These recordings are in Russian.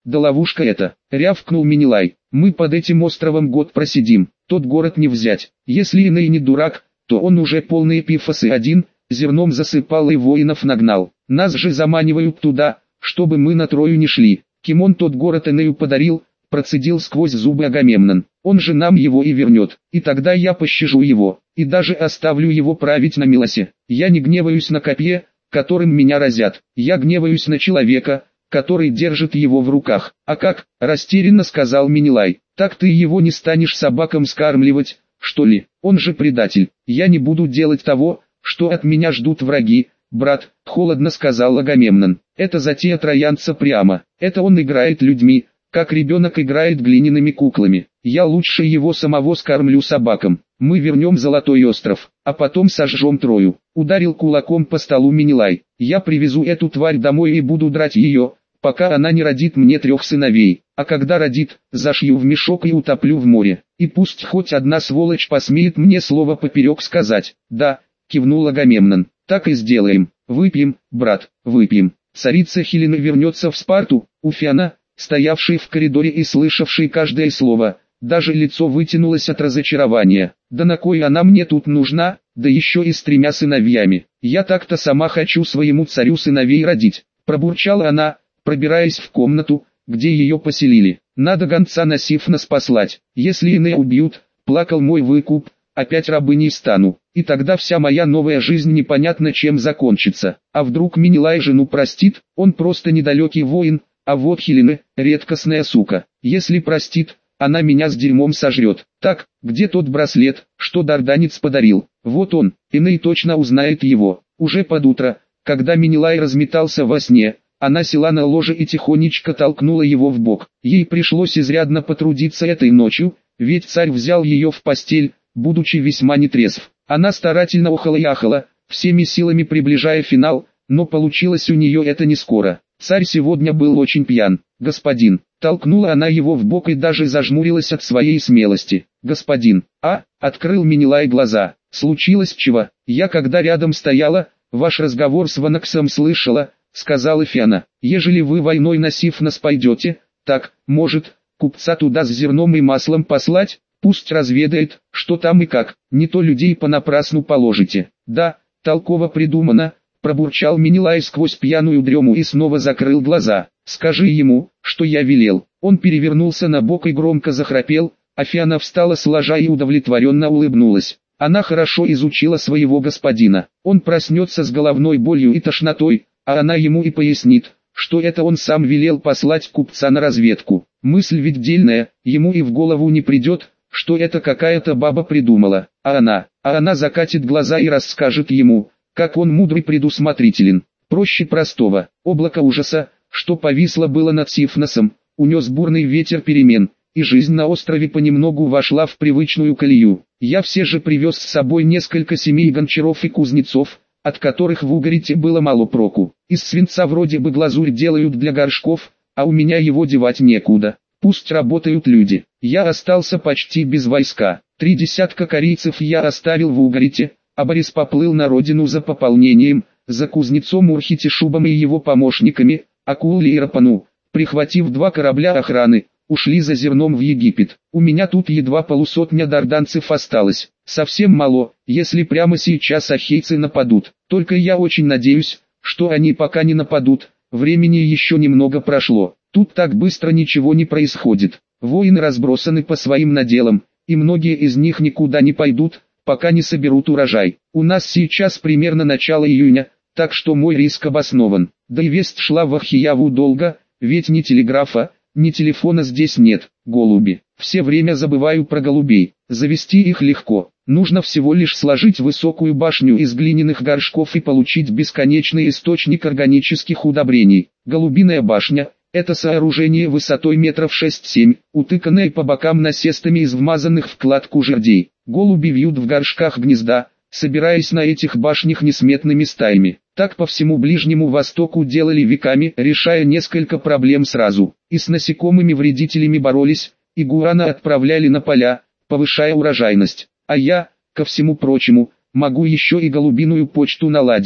Да ловушка это, рявкнул Минилай. Мы под этим островом год просидим, тот город не взять. Если иной не дурак, то он уже полные пифосы один, зерном засыпал и воинов нагнал. Нас же заманивают туда, чтобы мы на Трою не шли. Кимон тот город Энею подарил, процедил сквозь зубы Агамемнон. Он же нам его и вернет, и тогда я пощажу его, и даже оставлю его править на Милосе. Я не гневаюсь на копье, которым меня разят, я гневаюсь на человека, который держит его в руках. А как, растерянно сказал Минилай, так ты его не станешь собакам скармливать, что ли? Он же предатель. Я не буду делать того, что от меня ждут враги, брат, холодно сказал Агамемнон. Это затея троянца прямо, это он играет людьми, как ребенок играет глиняными куклами. Я лучше его самого скормлю собакам. Мы вернем Золотой остров, а потом сожжем Трою. Ударил кулаком по столу Минилай. Я привезу эту тварь домой и буду драть ее, пока она не родит мне 3 сыновей. А когда родит, зашью в мешок и утоплю в море. И пусть хоть одна сволочь посмеет мне слово поперек сказать. Да, кивнул Агамемнон. Так и сделаем. Выпьем, брат, выпьем. Царица Хелена вернется в Спарту. Уфиана, стоявший в коридоре и слышавший каждое слово, даже лицо вытянулось от разочарования. Да на кой она мне тут нужна, да еще и с 3 сыновьями. Я так-то сама хочу своему царю сыновей родить. Пробурчала она, пробираясь в комнату, где ее поселили. Надо гонца на Сифнос послать. Если иные убьют, плакал мой выкуп, опять рабыней стану. И тогда вся моя новая жизнь непонятно чем закончится. А вдруг Минилай жену простит, он просто недалекий воин, а вот Хелена, редкостная сука. Если простит, она меня с дерьмом сожрет. Так, где тот браслет, что дарданец подарил? Вот он, Эней точно узнает его. Уже под утро, когда Минилай разметался во сне, она села на ложе и тихонечко толкнула его в бок. Ей пришлось изрядно потрудиться этой ночью, ведь царь взял ее в постель, будучи весьма нетрезв. Она старательно охала и ахала, всеми силами приближая финал, но получилось у нее это не скоро. Царь сегодня был очень пьян. Господин, толкнула она его в бок и даже зажмурилась от своей смелости. Господин, открыл Минилай глаза. Случилось чего? Я когда рядом стояла, ваш разговор с Ванаксом слышала, сказала Фиана. Ежели вы войной на Сифнос пойдете, так, может, купца туда с зерном и маслом послать? Пусть разведает, что там и как, не то людей понапрасну положите. Да, толково придумано, пробурчал Минилай сквозь пьяную дрему и снова закрыл глаза. Скажи ему, что я велел. Он перевернулся на бок и громко захрапел, а Фиана встала сложа и удовлетворенно улыбнулась. Она хорошо изучила своего господина. Он проснется с головной болью и тошнотой, а она ему и пояснит, что это он сам велел послать купца на разведку. Мысль ведь дельная, ему и в голову не придет, что это какая-то баба придумала, а она закатит глаза и расскажет ему, как он мудрый предусмотрителен. Проще простого. Облако ужаса, что повисло было над Сифносом, унес бурный ветер перемен, и жизнь на острове понемногу вошла в привычную колею. Я все же привез с собой несколько семей гончаров и кузнецов, от которых в Угарите было мало проку. Из свинца вроде бы глазурь делают для горшков, а у меня его девать некуда. Пусть работают люди. Я остался почти без войска. 3 десятка корейцев я оставил в Угарите, а Борис поплыл на родину за пополнением, за кузнецом Урхитишубом и его помощниками, Акулли и Рапану, прихватив 2 корабля охраны, ушли за зерном в Египет. У меня тут едва 50 дарданцев осталось. Совсем мало, если прямо сейчас ахейцы нападут. Только я очень надеюсь, что они пока не нападут, времени еще немного прошло. Тут так быстро ничего не происходит. Воины разбросаны по своим наделам, и многие из них никуда не пойдут, пока не соберут урожай. У нас сейчас примерно начало июня, так что мой риск обоснован. Да и весть шла в Ахияву долго, ведь ни телеграфа, ни телефона здесь нет. Голуби. Все время забываю про голубей. Завести их легко. Нужно всего лишь сложить высокую башню из глиняных горшков и получить бесконечный источник органических удобрений. Голубиная башня – это сооружение высотой метров 6-7, утыканное по бокам насестами из вмазанных в кладку жердей. Голуби вьют в горшках гнезда, собираясь на этих башнях несметными стаями. Так по всему Ближнему Востоку делали веками, решая несколько проблем сразу. И с насекомыми-вредителями боролись, и гуана отправляли на поля, повышая урожайность. А я, ко всему прочему, могу еще и голубиную почту наладить.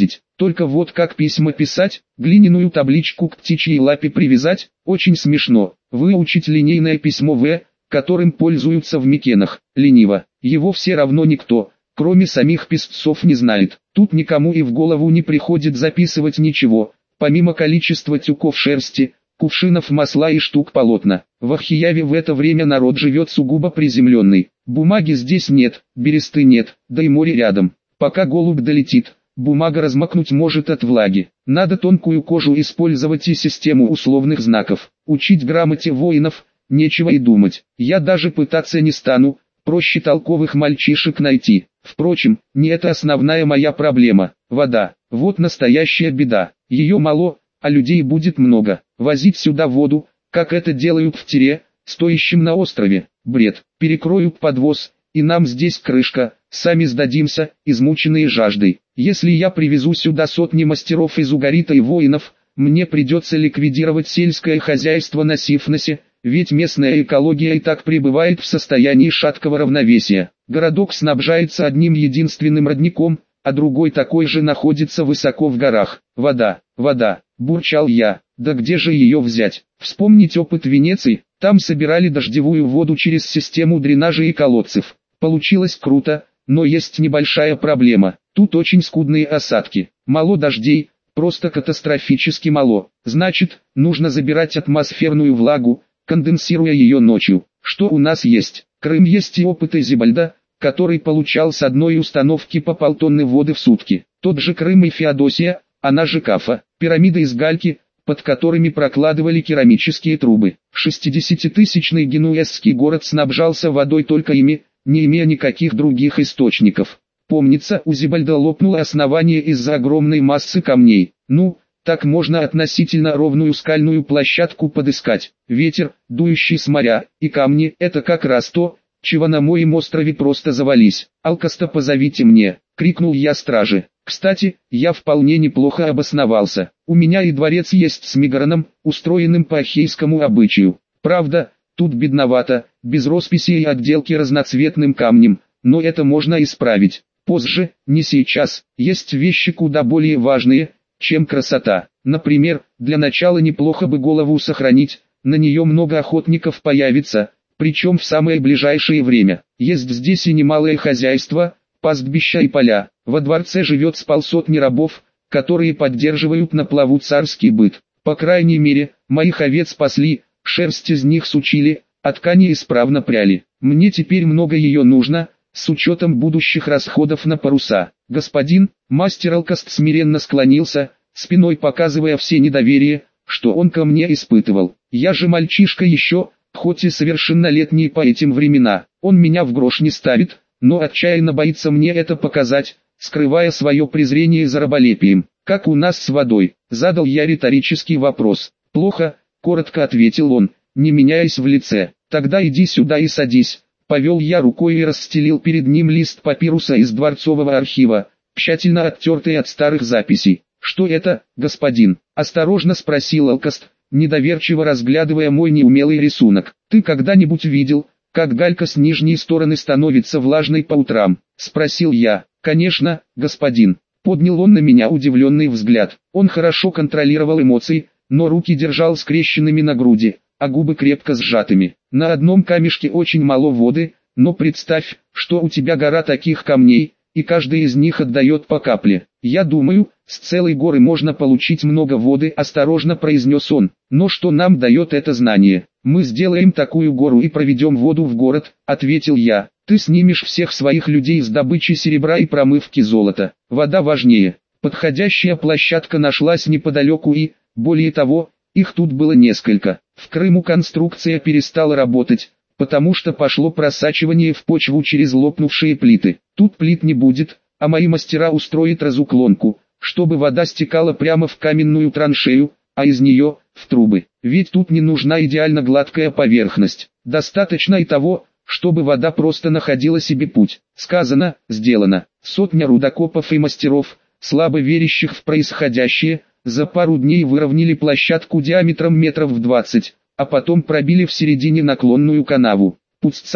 только вот как письма писать, глиняную табличку к птичьей лапе привязать, очень смешно. Выучить линейное письмо В, которым пользуются в Микенах, лениво. Его все равно никто, кроме самих писцов, не знает. Тут никому и в голову не приходит записывать ничего, помимо количества тюков шерсти, кувшинов масла и штук полотна. В Ахияве в это время народ живет сугубо приземленный. Бумаги здесь нет, бересты нет, да и море рядом. Пока голубь долетит, бумага размокнуть может от влаги. Надо тонкую кожу использовать и систему условных знаков. Учить грамоте воинов, нечего и думать. Я даже пытаться не стану, проще толковых мальчишек найти. Впрочем, не это основная моя проблема. Вода. Вот настоящая беда. Ее мало, а людей будет много. Возить сюда воду, как это делают в Тире, стоящем на острове, бред. Перекроют подвоз, и нам здесь крышка, сами сдадимся, измученные жаждой. Если я привезу сюда сотни мастеров из Угарита и воинов, мне придется ликвидировать сельское хозяйство на Сифносе, ведь местная экология и так пребывает в состоянии шаткого равновесия. Городок снабжается одним единственным родником, а другой такой же находится высоко в горах. Вода, вода, бурчал я, да где же ее взять? Вспомнить опыт Венеции, там собирали дождевую воду через систему дренажа и колодцев. Получилось круто, но есть небольшая проблема, тут очень скудные осадки, мало дождей, просто катастрофически мало. Значит, нужно забирать атмосферную влагу, конденсируя ее ночью. Что у нас есть? Крым есть и опыт Изибальда, который получал с одной установки по полтонны воды в сутки. Тот же Крым и Феодосия, она же Кафа, пирамиды из гальки, под которыми прокладывали керамические трубы. 60-тысячный генуэзский город снабжался водой только ими, не имея никаких других источников. Помнится, у Зибальда лопнуло основание из-за огромной массы камней. Ну, так можно относительно ровную скальную площадку подыскать. Ветер, дующий с моря, и камни – это как раз то, чего на моем острове просто завались. «Алкаста, позовите мне!» – крикнул я страже. Кстати, я вполне неплохо обосновался. У меня и дворец есть с Мегароном, устроенным по ахейскому обычаю. Правда, тут бедновато, без росписи и отделки разноцветным камнем, но это можно исправить. Позже, не сейчас, есть вещи куда более важные, чем красота. Например, для начала неплохо бы голову сохранить, на нее много охотников появится, причем в самое ближайшее время. Есть здесь и немалое хозяйство, пастбища и поля. Во дворце живет с полсотни рабов, которые поддерживают на плаву царский быт. По крайней мере, моих овец пасли, шерсть из них сучили, а ткани исправно пряли. Мне теперь много ее нужно, с учетом будущих расходов на паруса. Господин, мастер Алкаст смиренно склонился, спиной показывая все недоверие, что он ко мне испытывал. Я же мальчишка еще, хоть и совершеннолетний по этим времена. Он меня в грош не ставит, но отчаянно боится мне это показать, скрывая свое презрение за раболепием. «Как у нас с водой?» – задал я риторический вопрос. «Плохо», – коротко ответил он, не меняясь в лице. «Тогда иди сюда и садись». Повел я рукой и расстелил перед ним лист папируса из дворцового архива, тщательно оттертый от старых записей. «Что это, господин?» – осторожно спросил Алкаст, недоверчиво разглядывая мой неумелый рисунок. «Ты когда-нибудь видел, как галька с нижней стороны становится влажной по утрам?» – спросил я. «Конечно, господин». Поднял он на меня удивленный взгляд. Он хорошо контролировал эмоции, но руки держал скрещенными на груди, а губы крепко сжатыми. «На одном камешке очень мало воды, но представь, что у тебя гора таких камней, и каждый из них отдает по капле. Я думаю, с целой горы можно получить много воды», – осторожно произнес он. «Но что нам дает это знание? Мы сделаем такую гору и проведем воду в город», – ответил я. «Ты снимешь всех своих людей с добычи серебра и промывки золота. Вода важнее». Подходящая площадка нашлась неподалеку и, более того, их тут было несколько. В Крыму конструкция перестала работать, потому что пошло просачивание в почву через лопнувшие плиты. Тут плит не будет, а мои мастера устроят разуклонку, чтобы вода стекала прямо в каменную траншею, а из нее – в трубы. Ведь тут не нужна идеально гладкая поверхность. Достаточно и того, чтобы вода просто находила себе путь. Сказано, сделано. Сотня рудокопов и мастеров, слабо верящих в происходящее, за пару дней выровняли площадку диаметром метров в 20, а потом пробили в середине наклонную канаву.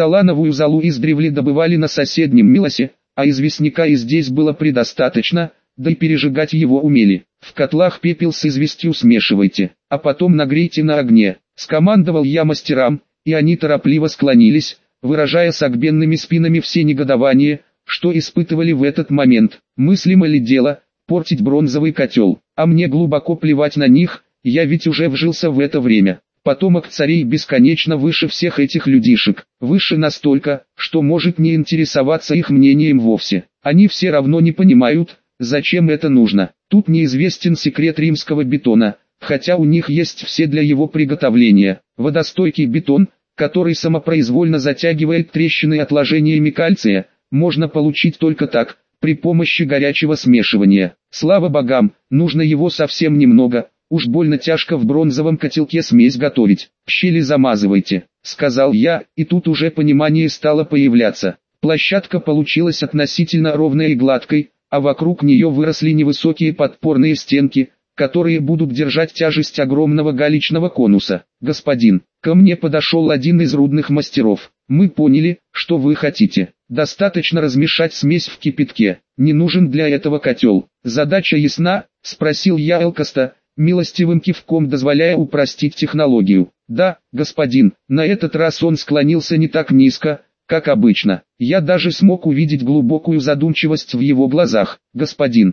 Пуццалановую золу издревле добывали на соседнем Милосе, а известняка и здесь было предостаточно, да и пережигать его умели. В котлах пепел с известью смешивайте, а потом нагрейте на огне. Скомандовал я мастерам, и они торопливо склонились, выражая согбенными спинами все негодование, что испытывали в этот момент. Мыслимо ли дело портить бронзовый котел? А мне глубоко плевать на них, я ведь уже вжился в это время. Потомок царей бесконечно выше всех этих людишек, выше настолько, что может не интересоваться их мнением вовсе. Они все равно не понимают, зачем это нужно. Тут неизвестен секрет римского бетона, хотя у них есть все для его приготовления. Водостойкий бетон, который самопроизвольно затягивает трещины отложениями кальция, можно получить только так, при помощи горячего смешивания. Слава богам, нужно его совсем немного. Уж больно тяжко в бронзовом котелке смесь готовить. Щели замазывайте, сказал я, и тут уже понимание стало появляться. Площадка получилась относительно ровной и гладкой, а вокруг нее выросли невысокие подпорные стенки, которые будут держать тяжесть огромного галечного конуса. Господин, ко мне подошел один из рудных мастеров. Мы поняли, что вы хотите. Достаточно размешать смесь в кипятке. Не нужен для этого котел. Задача ясна? Спросил я Элкаста, милостивым кивком дозволяя упростить технологию. Да, господин. На этот раз он склонился не так низко, как обычно. Я даже смог увидеть глубокую задумчивость в его глазах. Господин,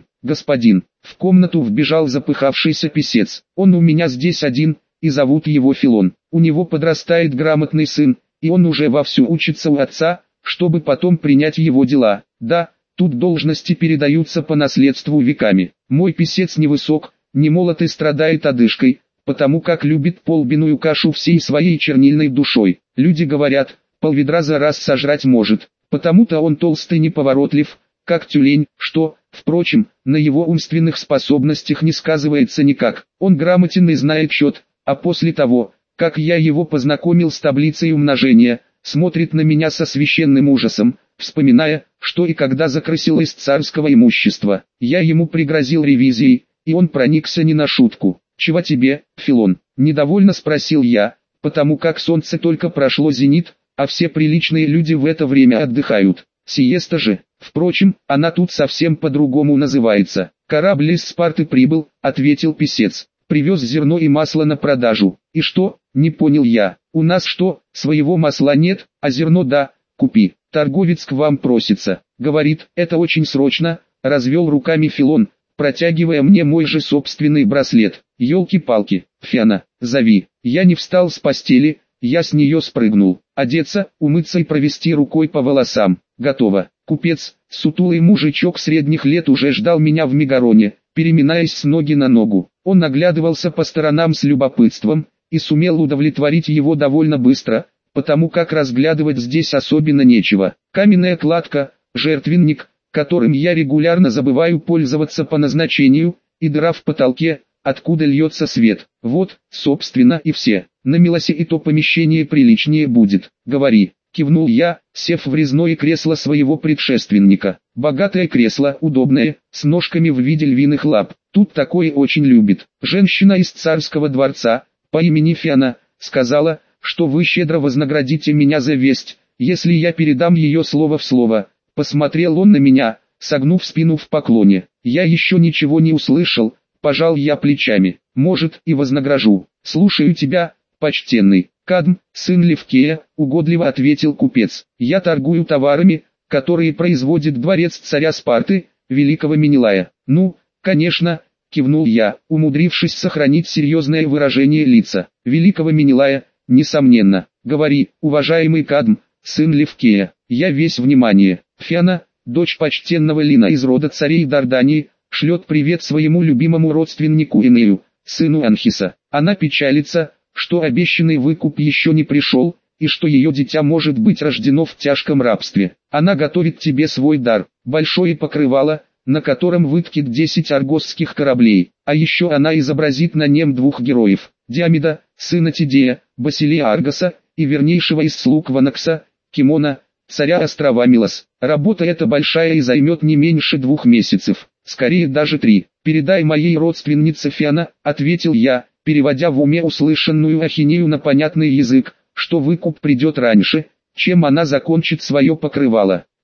в комнату вбежал запыхавшийся писец. Он у меня здесь один, и зовут его Филон. У него подрастает грамотный сын, и он уже вовсю учится у отца, чтобы потом принять его дела. Да, тут должности передаются по наследству веками. Мой писец невысок, не молод и страдает одышкой, потому как любит полбиную кашу всей своей чернильной душой. Люди говорят, полведра за раз сожрать может, потому-то он толстый неповоротлив, как тюлень, что, впрочем, на его умственных способностях не сказывается никак. Он грамотен и знает счет, а после того, как я его познакомил с таблицей умножения, смотрит на меня со священным ужасом, вспоминая, что и когда закрасил из царского имущества. Я ему пригрозил ревизией, и он проникся не на шутку. «Чего тебе, Филон?» – недовольно спросил я, потому как солнце только прошло зенит, а все приличные люди в это время отдыхают. Сиеста же, впрочем, она тут совсем по-другому называется. «Корабль из Спарты прибыл», – ответил писец. «Привез зерно и масло на продажу». «И что?» – не понял я. «У нас что, своего масла нет, а зерно да, купи. Торговец к вам просится. Говорит, это очень срочно», – развел руками Филон, протягивая мне мой же собственный браслет. «Елки-палки, Фиана, зови». Я не встал с постели, я с нее спрыгнул. Одеться, умыться и провести рукой по волосам. Готово. Купец, сутулый мужичок средних лет, уже ждал меня в Мегароне, переминаясь с ноги на ногу. Он оглядывался по сторонам с любопытством, и сумел удовлетворить его довольно быстро, потому как разглядывать здесь особенно нечего. Каменная кладка, жертвенник, которым я регулярно забываю пользоваться по назначению, и дыра в потолке, откуда льется свет. Вот, собственно, и все. На Милосе и то помещение приличнее будет. Говори, кивнул я, сев в резное кресло своего предшественника. Богатое кресло, удобное, с ножками в виде львиных лап. Тут такое очень любит. Женщина из царского дворца, по имени Фиана, сказала, что вы щедро вознаградите меня за весть, если я передам ее слово в слово. Посмотрел он на меня, согнув спину в поклоне. Я еще ничего не услышал, пожал я плечами. Может, и вознагражу. Слушаю тебя, почтенный. Кадм, сын Левкея, угодливо ответил купец. Я торгую товарами, которые производит дворец царя Спарты, великого Менелая. Ну, конечно, кивнул я, умудрившись сохранить серьезное выражение лица. Великого Менелая, несомненно. Говори, уважаемый Кадм, сын Левкея. Я весь внимание. Фиана, дочь почтенного Лина из рода царей Дардании, шлет привет своему любимому родственнику Энею, сыну Анхиса. Она печалится, что обещанный выкуп еще не пришел, и что ее дитя может быть рождено в тяжком рабстве. Она готовит тебе свой дар, большое покрывало, на котором выткит 10 аргосских кораблей, а еще она изобразит на нем 2 героев, Диамида, сына Тидея, Басилия Аргоса, и вернейшего из слуг Ванакса, Кимона, царя острова Милос. Работа эта большая и займет не меньше 2 месяцев, скорее даже 3. «Передай моей родственнице Фиана», — ответил я, переводя в уме услышанную ахинею на понятный язык, что выкуп придет раньше, чем она закончит свое покрывало.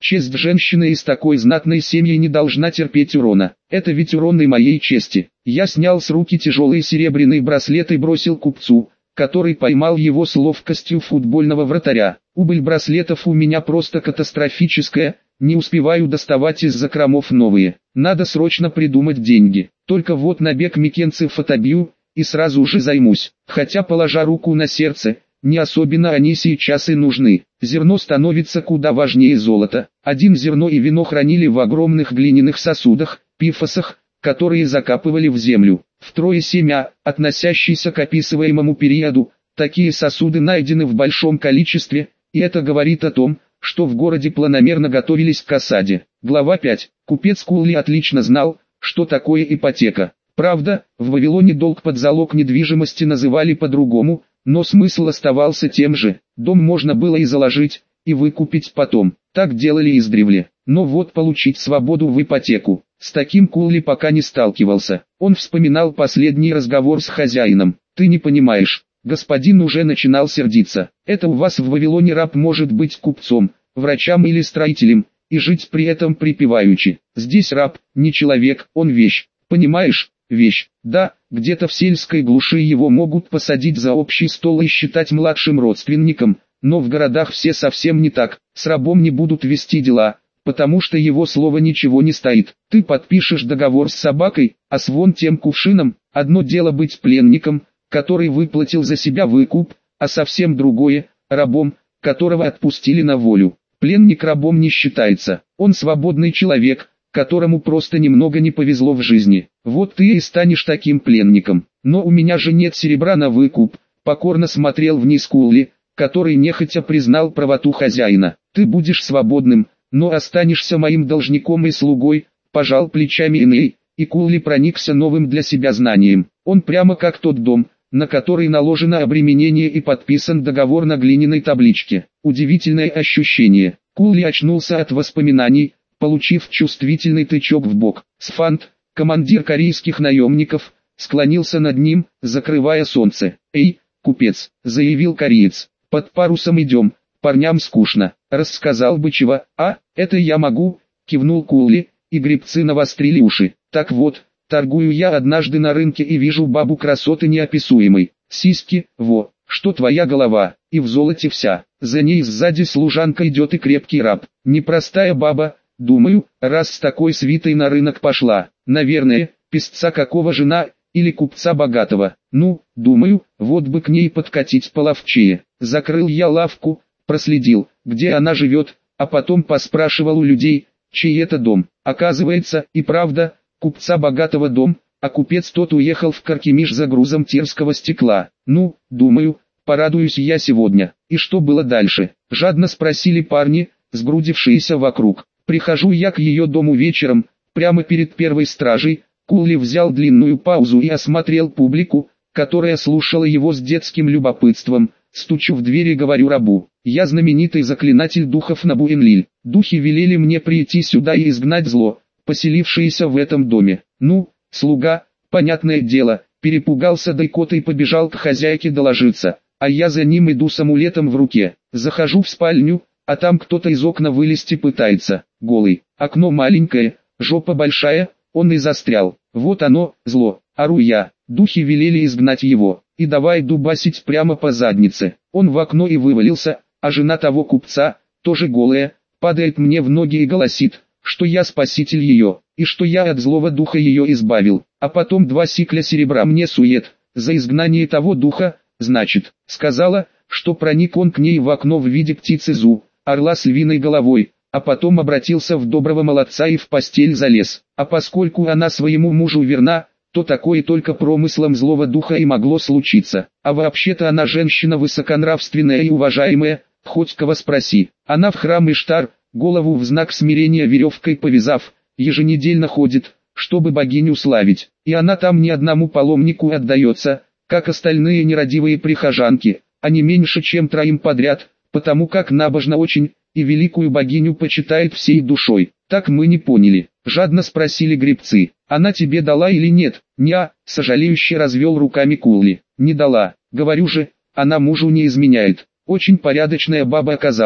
Честь женщины из такой знатной семьи не должна терпеть урона. Это ведь урон и моей чести. Я снял с руки тяжелый серебряный браслет и бросил купцу, который поймал его с ловкостью футбольного вратаря. Убыль браслетов у меня просто катастрофическая, не успеваю доставать из закромов новые. Надо срочно придумать деньги. Только вот набег микенцев отобью, и сразу же займусь. Хотя, положа руку на сердце, не особенно они сейчас и нужны. Зерно становится куда важнее золота. Один зерно и вино хранили в огромных глиняных сосудах, пифосах, которые закапывали в землю. Втрое семя, относящиеся к описываемому периоду, такие сосуды найдены в большом количестве, и это говорит о том, что в городе планомерно готовились к осаде. Глава 5. Купец Кулли отлично знал, что такое ипотека. Правда, в Вавилоне долг под залог недвижимости называли по-другому, но смысл оставался тем же. Дом можно было и заложить, и выкупить потом. Так делали издревле. Но вот получить свободу в ипотеку. С таким Кулли пока не сталкивался. Он вспоминал последний разговор с хозяином. «Ты не понимаешь». Господин уже начинал сердиться. «Это у вас в Вавилоне раб может быть купцом, врачом или строителем, и жить при этом припеваючи. Здесь раб, не человек, он вещь. Понимаешь? Вещь. Да, где-то в сельской глуши его могут посадить за общий стол и считать младшим родственником, но в городах все совсем не так. С рабом не будут вести дела, потому что его слово ничего не стоит. Ты подпишешь договор с собакой, а с вон тем кувшином. Одно дело быть пленником, который выплатил за себя выкуп, а совсем другое – рабом, которого отпустили на волю. Пленник рабом не считается, он свободный человек, которому просто немного не повезло в жизни. Вот ты и станешь таким пленником. Но у меня же нет серебра на выкуп, покорно смотрел вниз Кулли, который нехотя признал правоту хозяина. Ты будешь свободным, но останешься моим должником и слугой, пожал плечами Эней, и Кулли проникся новым для себя знанием. Он прямо как тот дом, на который наложено обременение и подписан договор на глиняной табличке. Удивительное ощущение. Кулли очнулся от воспоминаний, получив чувствительный тычок в бок. Сфант, командир корейских наемников, склонился над ним, закрывая солнце. «Эй, купец», — заявил кореец, — «под парусом идем, парням скучно». «Рассказал бы чего?» «А, это я могу», — кивнул Кулли, и гребцы навострили уши. «Так вот, торгую я однажды на рынке и вижу бабу красоты неописуемой. Сиськи, во, что твоя голова, и в золоте вся. За ней сзади служанка идет и крепкий раб. Непростая баба, думаю, раз с такой свитой на рынок пошла. Наверное, песца какого жена, или купца богатого. Ну, думаю, вот бы к ней подкатить половчее. Закрыл я лавку, проследил, где она живет, а потом поспрашивал у людей, чей это дом. Оказывается, и правда, купца богатого дом, а купец тот уехал в Каркемиш за грузом тирского стекла. Ну, думаю, порадуюсь я сегодня. И что было дальше? Жадно спросили парни, сгрудившиеся вокруг. Прихожу я к ее дому вечером, прямо перед первой стражей. Кулли взял длинную паузу и осмотрел публику, которая слушала его с детским любопытством. Стучу в дверь и говорю рабу: «Я знаменитый заклинатель духов Набу-Энлиль. Духи велели мне прийти сюда и изгнать зло, поселившееся в этом доме». Ну, слуга, понятное дело, перепугался дайкота и побежал к хозяйке доложиться, а я за ним иду с амулетом в руке. Захожу в спальню, а там кто-то из окна вылезти пытается, голый. Окно маленькое, жопа большая, он и застрял. Вот оно, зло, ору я. Духи велели изгнать его, и давай дубасить прямо по заднице. Он в окно и вывалился, а жена того купца, тоже голая, падает мне в ноги и голосит, что я спаситель ее, и что я от злого духа ее избавил. А потом 2 сикля серебра мне сует, за изгнание того духа, значит. Сказала, что проник он к ней в окно в виде птицы Зу, орла с львиной головой, а потом обратился в доброго молодца и в постель залез. А поскольку она своему мужу верна, то такое только промыслом злого духа и могло случиться. А вообще-то она женщина высоконравственная и уважаемая, хоть кого спроси. Она в храм Иштар, голову в знак смирения веревкой повязав, еженедельно ходит, чтобы богиню славить. И она там ни одному паломнику отдается, как остальные нерадивые прихожанки, а не меньше чем 3 подряд, потому как набожна очень, и великую богиню почитает всей душой. Так мы не поняли. Жадно спросили гребцы: «Она тебе дала или нет?» «Ня», сожалеюще развел руками Кулли. «Не дала, говорю же, она мужу не изменяет. Очень порядочная баба оказалась.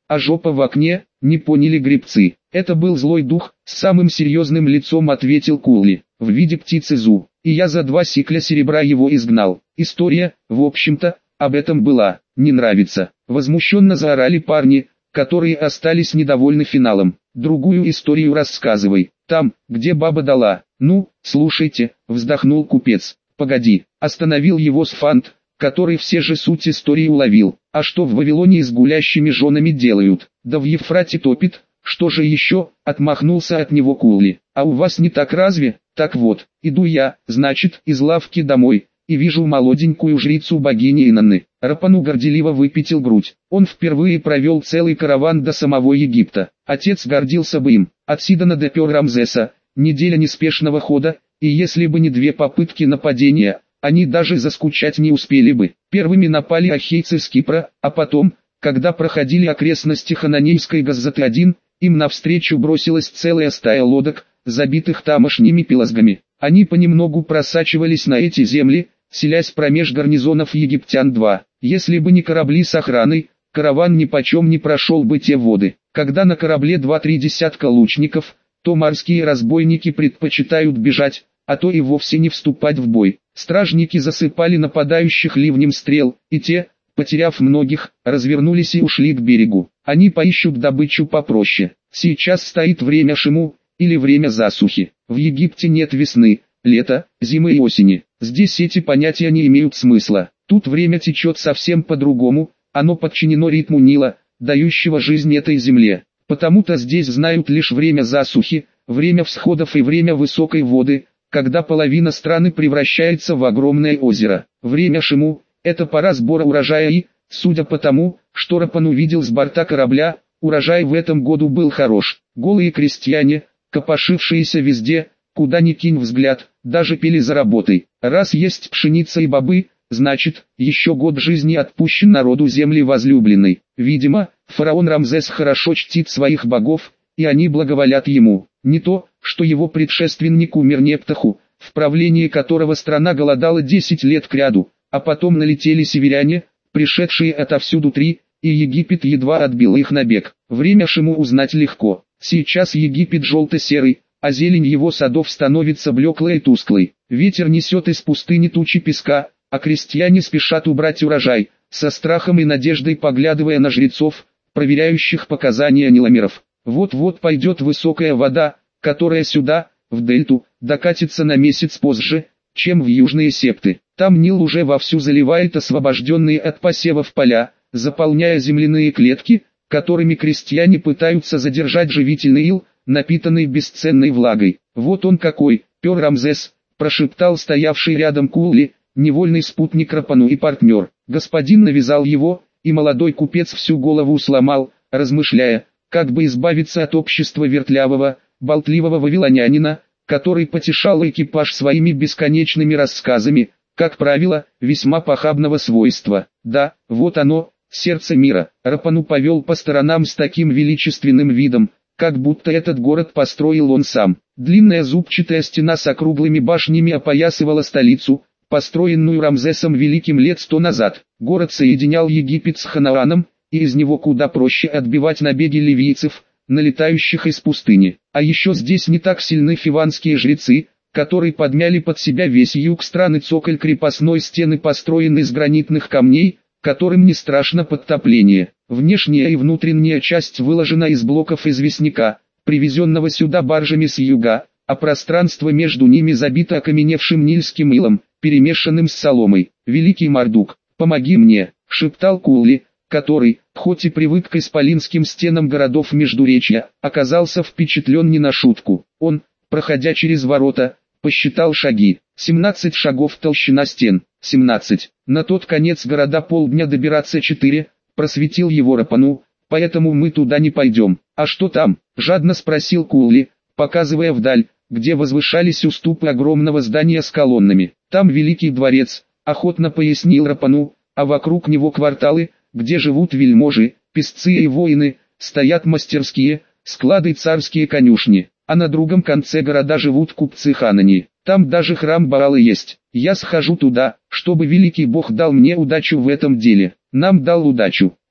А жопа в окне, не поняли гребцы. Это был злой дух, с самым серьезным лицом ответил Кулли, в виде птицы Зу. И я за 2 сикля серебра его изгнал. История, в общем-то, об этом была. Не нравится. Возмущенно заорали парни, которые остались недовольны финалом. Другую историю рассказывай. Там, где баба дала. Ну, слушайте, вздохнул купец. Погоди, остановил его Сфант, который все же суть истории уловил. А что в Вавилоне с гулящими женами делают? Да в Евфрате топит. Что же еще? Отмахнулся от него Кулли. А у вас не так разве? Так вот, иду я, значит, из лавки домой, и вижу молоденькую жрицу богини Инанны. Рапану горделиво выпятил грудь. Он впервые провел целый караван до самого Египта. Отец гордился бы им. От Сидона до Пер-Рамзеса, неделя неспешного хода, и если бы не 2 попытки нападения, они даже заскучать не успели бы. Первыми напали ахейцы с Кипра, а потом, когда проходили окрестности Хананейской Газзаты-1, им навстречу бросилась целая стая лодок, забитых тамошними пелазгами. Они понемногу просачивались на эти земли, селясь промеж гарнизонов египтян-2. Если бы не корабли с охраной, караван нипочем не прошел бы те воды. Когда на корабле 2-3 десятка лучников, то морские разбойники предпочитают бежать, а то и вовсе не вступать в бой. Стражники засыпали нападающих ливнем стрел, и те, потеряв многих, развернулись и ушли к берегу. Они поищут добычу попроще. Сейчас стоит время шиму, или время засухи. В Египте нет весны, лета, зимы и осени. Здесь эти понятия не имеют смысла. Тут время течет совсем по-другому, оно подчинено ритму Нила, дающего жизнь этой земле. Потому-то здесь знают лишь время засухи, время всходов и время высокой воды, когда половина страны превращается в огромное озеро. Время шиму – это пора сбора урожая и, судя по тому, что Рапан увидел с борта корабля, урожай в этом году был хорош. Голые крестьяне, копошившиеся везде, куда ни кинь взгляд, даже пили за работой. Раз есть пшеница и бобы, значит, еще год жизни отпущен народу земли возлюбленной. Видимо, фараон Рамзес хорошо чтит своих богов, и они благоволят ему. Не то, что его предшественнику Мернептаху, в правлении которого страна голодала 10 лет кряду, а потом налетели северяне, пришедшие отовсюду 3, и Египет едва отбил их набег. Время шиму узнать легко. Сейчас Египет желто-серый, а зелень его садов становится блеклой и тусклой. Ветер несет из пустыни тучи песка, а крестьяне спешат убрать урожай, со страхом и надеждой поглядывая на жрецов, проверяющих показания ниломеров. Вот-вот пойдет высокая вода, которая сюда, в дельту, докатится на месяц позже, чем в южные септы. Там Нил уже вовсю заливает освобожденные от посевов поля, заполняя земляные клетки, которыми крестьяне пытаются задержать живительный ил, напитанный бесценной влагой. Вот он какой, Пер-Рамзес, прошептал стоявший рядом Кулли, невольный спутник Рапану и партнер. Господин навязал его, и молодой купец всю голову сломал, размышляя, как бы избавиться от общества вертлявого, болтливого вавилонянина, который потешал экипаж своими бесконечными рассказами, как правило, весьма похабного свойства. Да, вот оно, сердце мира. Рапану повел по сторонам с таким величественным видом, как будто этот город построил он сам. Длинная зубчатая стена с округлыми башнями опоясывала столицу, построенную Рамзесом Великим лет 100 назад. Город соединял Египет с Ханааном, и из него куда проще отбивать набеги ливийцев, налетающих из пустыни. А еще здесь не так сильны фиванские жрецы, которые подмяли под себя весь юг страны. Цоколь крепостной стены построен из гранитных камней, которым не страшно подтопление. Внешняя и внутренняя часть выложена из блоков известняка, привезенного сюда баржами с юга, а пространство между ними забито окаменевшим нильским илом, перемешанным с соломой. «Великий Мардук, помоги мне», — шептал Кулли, который, хоть и привык к исполинским стенам городов Междуречья, оказался впечатлен не на шутку. Он, проходя через ворота, посчитал шаги. 17 шагов толщина стен, 17. На тот конец города полдня добираться 4, просветил его Рапану, поэтому мы туда не пойдем. А что там? Жадно спросил Кулли, показывая вдаль, где возвышались уступы огромного здания с колоннами. Там Великий дворец, охотно пояснил Рапану, а вокруг него кварталы, где живут вельможи, песцы и воины, стоят мастерские, склады и царские конюшни, а на другом конце города живут купцы Ханани. Там даже храм Баала есть. Я схожу туда, чтобы великий бог дал мне удачу в этом деле. Нам дал удачу.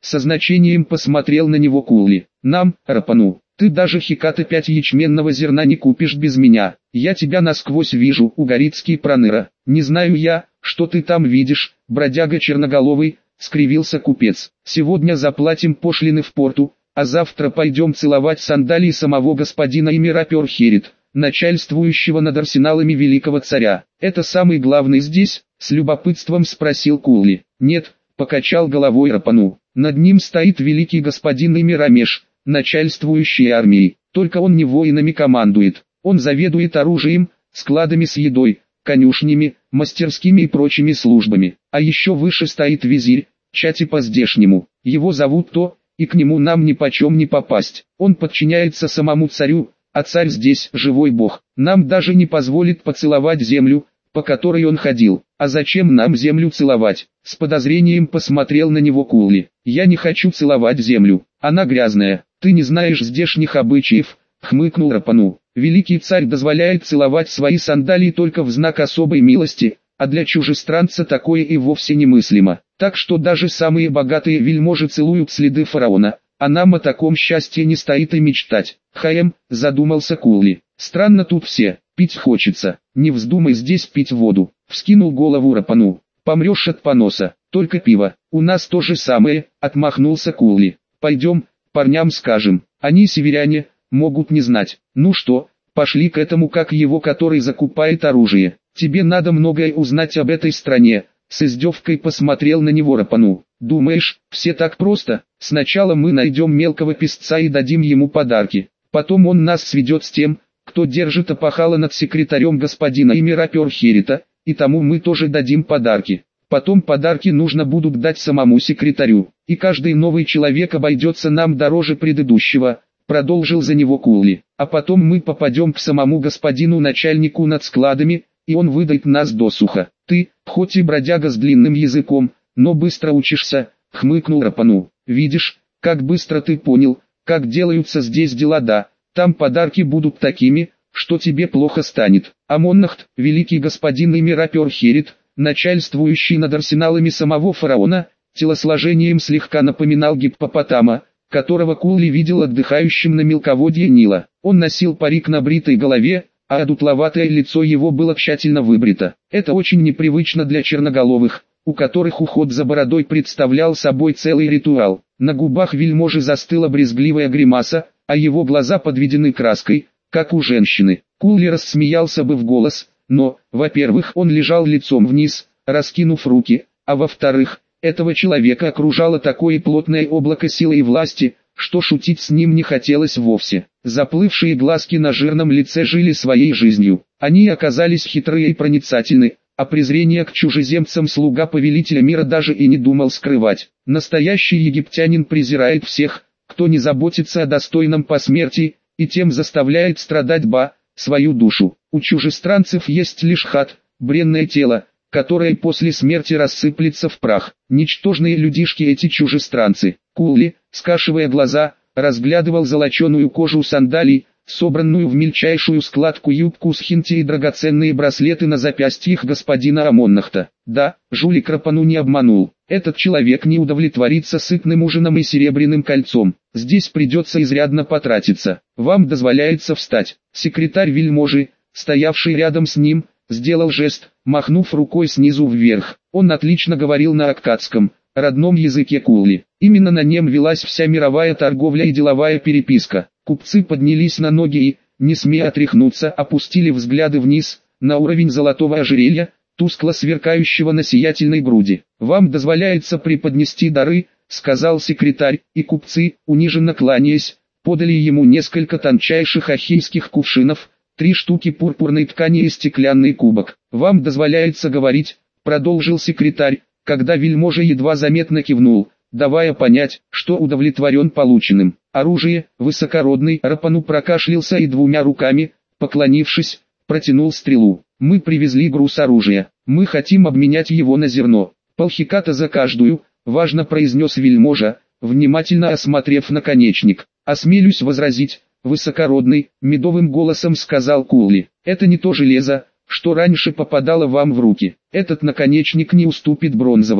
Со значением посмотрел на него Кулли. Нам, Рапану, ты даже хиката 5 ячменного зерна не купишь без меня. Я тебя насквозь вижу, угорицкий проныра. Не знаю я, что ты там видишь, бродяга черноголовый, скривился купец. Сегодня заплатим пошлины в порту, а завтра пойдем целовать сандалии самого господина Имираперхерит, начальствующего над арсеналами великого царя. Это самый главный здесь? С любопытством спросил Кулли. Нет, покачал головой Рапану. Над ним стоит великий господин Имирамеш, начальствующий армией. Только он не воинами командует. Он заведует оружием, складами с едой, конюшнями, мастерскими и прочими службами. А еще выше стоит визирь, чати по-здешнему. Его зовут То, и к нему нам ни почем не попасть. Он подчиняется самому царю, а царь здесь живой бог. Нам даже не позволит поцеловать землю, по которой он ходил. А зачем нам землю целовать? С подозрением посмотрел на него Кулли. Я не хочу целовать землю, она грязная. Ты не знаешь здешних обычаев, хмыкнул Рапану. Великий царь дозволяет целовать свои сандалии только в знак особой милости, а для чужестранца такое и вовсе немыслимо. Так что даже самые богатые вельможи целуют следы фараона, а нам о таком счастье не стоит и мечтать. Задумался Кулли. Странно тут все, пить хочется. Не вздумай здесь пить воду. Вскинул голову Рапану. Помрешь от поноса, только пиво. У нас то же самое, отмахнулся Кулли. Пойдем, парням скажем. Они северяне, могут не знать. Ну что, пошли к этому как его, который закупает оружие. Тебе надо многое узнать об этой стране. С издевкой посмотрел на него Рапану. Думаешь, все так просто? Сначала мы найдем мелкого песца и дадим ему подарки. Потом он нас сведет с тем, кто держит опахало над секретарем господина Имираперхерита, и тому мы тоже дадим подарки. Потом подарки нужно будут дать самому секретарю, и каждый новый человек обойдется нам дороже предыдущего, продолжил за него Кулли. А потом мы попадем к самому господину начальнику над складами, и он выдает нас досуха. Ты, хоть и бродяга с длинным языком, но быстро учишься, хмыкнул Рапану. Видишь, как быстро ты понял, как делаются здесь дела, да. Там подарки будут такими, что тебе плохо станет. А Моннахт, великий господин Имираперхерит, начальствующий над арсеналами самого фараона, телосложением слегка напоминал гиппопотама, которого Кулли видел отдыхающим на мелководье Нила. Он носил парик на бритой голове, а одутловатое лицо его было тщательно выбрито. Это очень непривычно для черноголовых, у которых уход за бородой представлял собой целый ритуал. На губах вельможи застыла брезгливая гримаса, а его глаза подведены краской, как у женщины. Кулли рассмеялся бы в голос, но, во-первых, он лежал лицом вниз, раскинув руки, а во-вторых, этого человека окружало такое плотное облако силы и власти, что шутить с ним не хотелось вовсе. Заплывшие глазки на жирном лице жили своей жизнью. Они оказались хитрые и проницательны, а презрение к чужеземцам слуга повелителя мира даже и не думал скрывать. Настоящий египтянин презирает всех, кто не заботится о достойном посмертии, и тем заставляет страдать свою душу. У чужестранцев есть лишь хат, бренное тело, которое после смерти рассыплется в прах. Ничтожные людишки эти чужестранцы. Кулли, скашивая глаза, разглядывал золоченую кожу сандалий, собранную в мельчайшую складку юбку с хинти и драгоценные браслеты на запястьях господина Амоннахта. Да, жулик Рапану не обманул. Этот человек не удовлетворится сытным ужином и серебряным кольцом. Здесь придется изрядно потратиться. Вам дозволяется встать. Секретарь вельможи, стоявший рядом с ним, сделал жест, махнув рукой снизу вверх. Он отлично говорил на аккадском, родном языке Кулли. Именно на нем велась вся мировая торговля и деловая переписка. Купцы поднялись на ноги и, не смея отряхнуться, опустили взгляды вниз, на уровень золотого ожерелья, тускло сверкающего на сиятельной груди. «Вам дозволяется преподнести дары», — сказал секретарь, и купцы, униженно кланяясь, подали ему несколько тончайших ахейских кувшинов, 3 штуки пурпурной ткани и стеклянный кубок. «Вам дозволяется говорить», — продолжил секретарь, когда вельможа едва заметно кивнул, давая понять, что удовлетворен полученным. Оружие, высокородный, Рапану прокашлялся и 2 руками, поклонившись, протянул стрелу. «Мы привезли груз оружия, мы хотим обменять его на зерно. Полхиката за каждую», — важно произнес вельможа, внимательно осмотрев наконечник. «Осмелюсь возразить, высокородный», — медовым голосом сказал Кулли. «Это не то железо, что раньше попадало вам в руки. Этот наконечник не уступит бронзовому.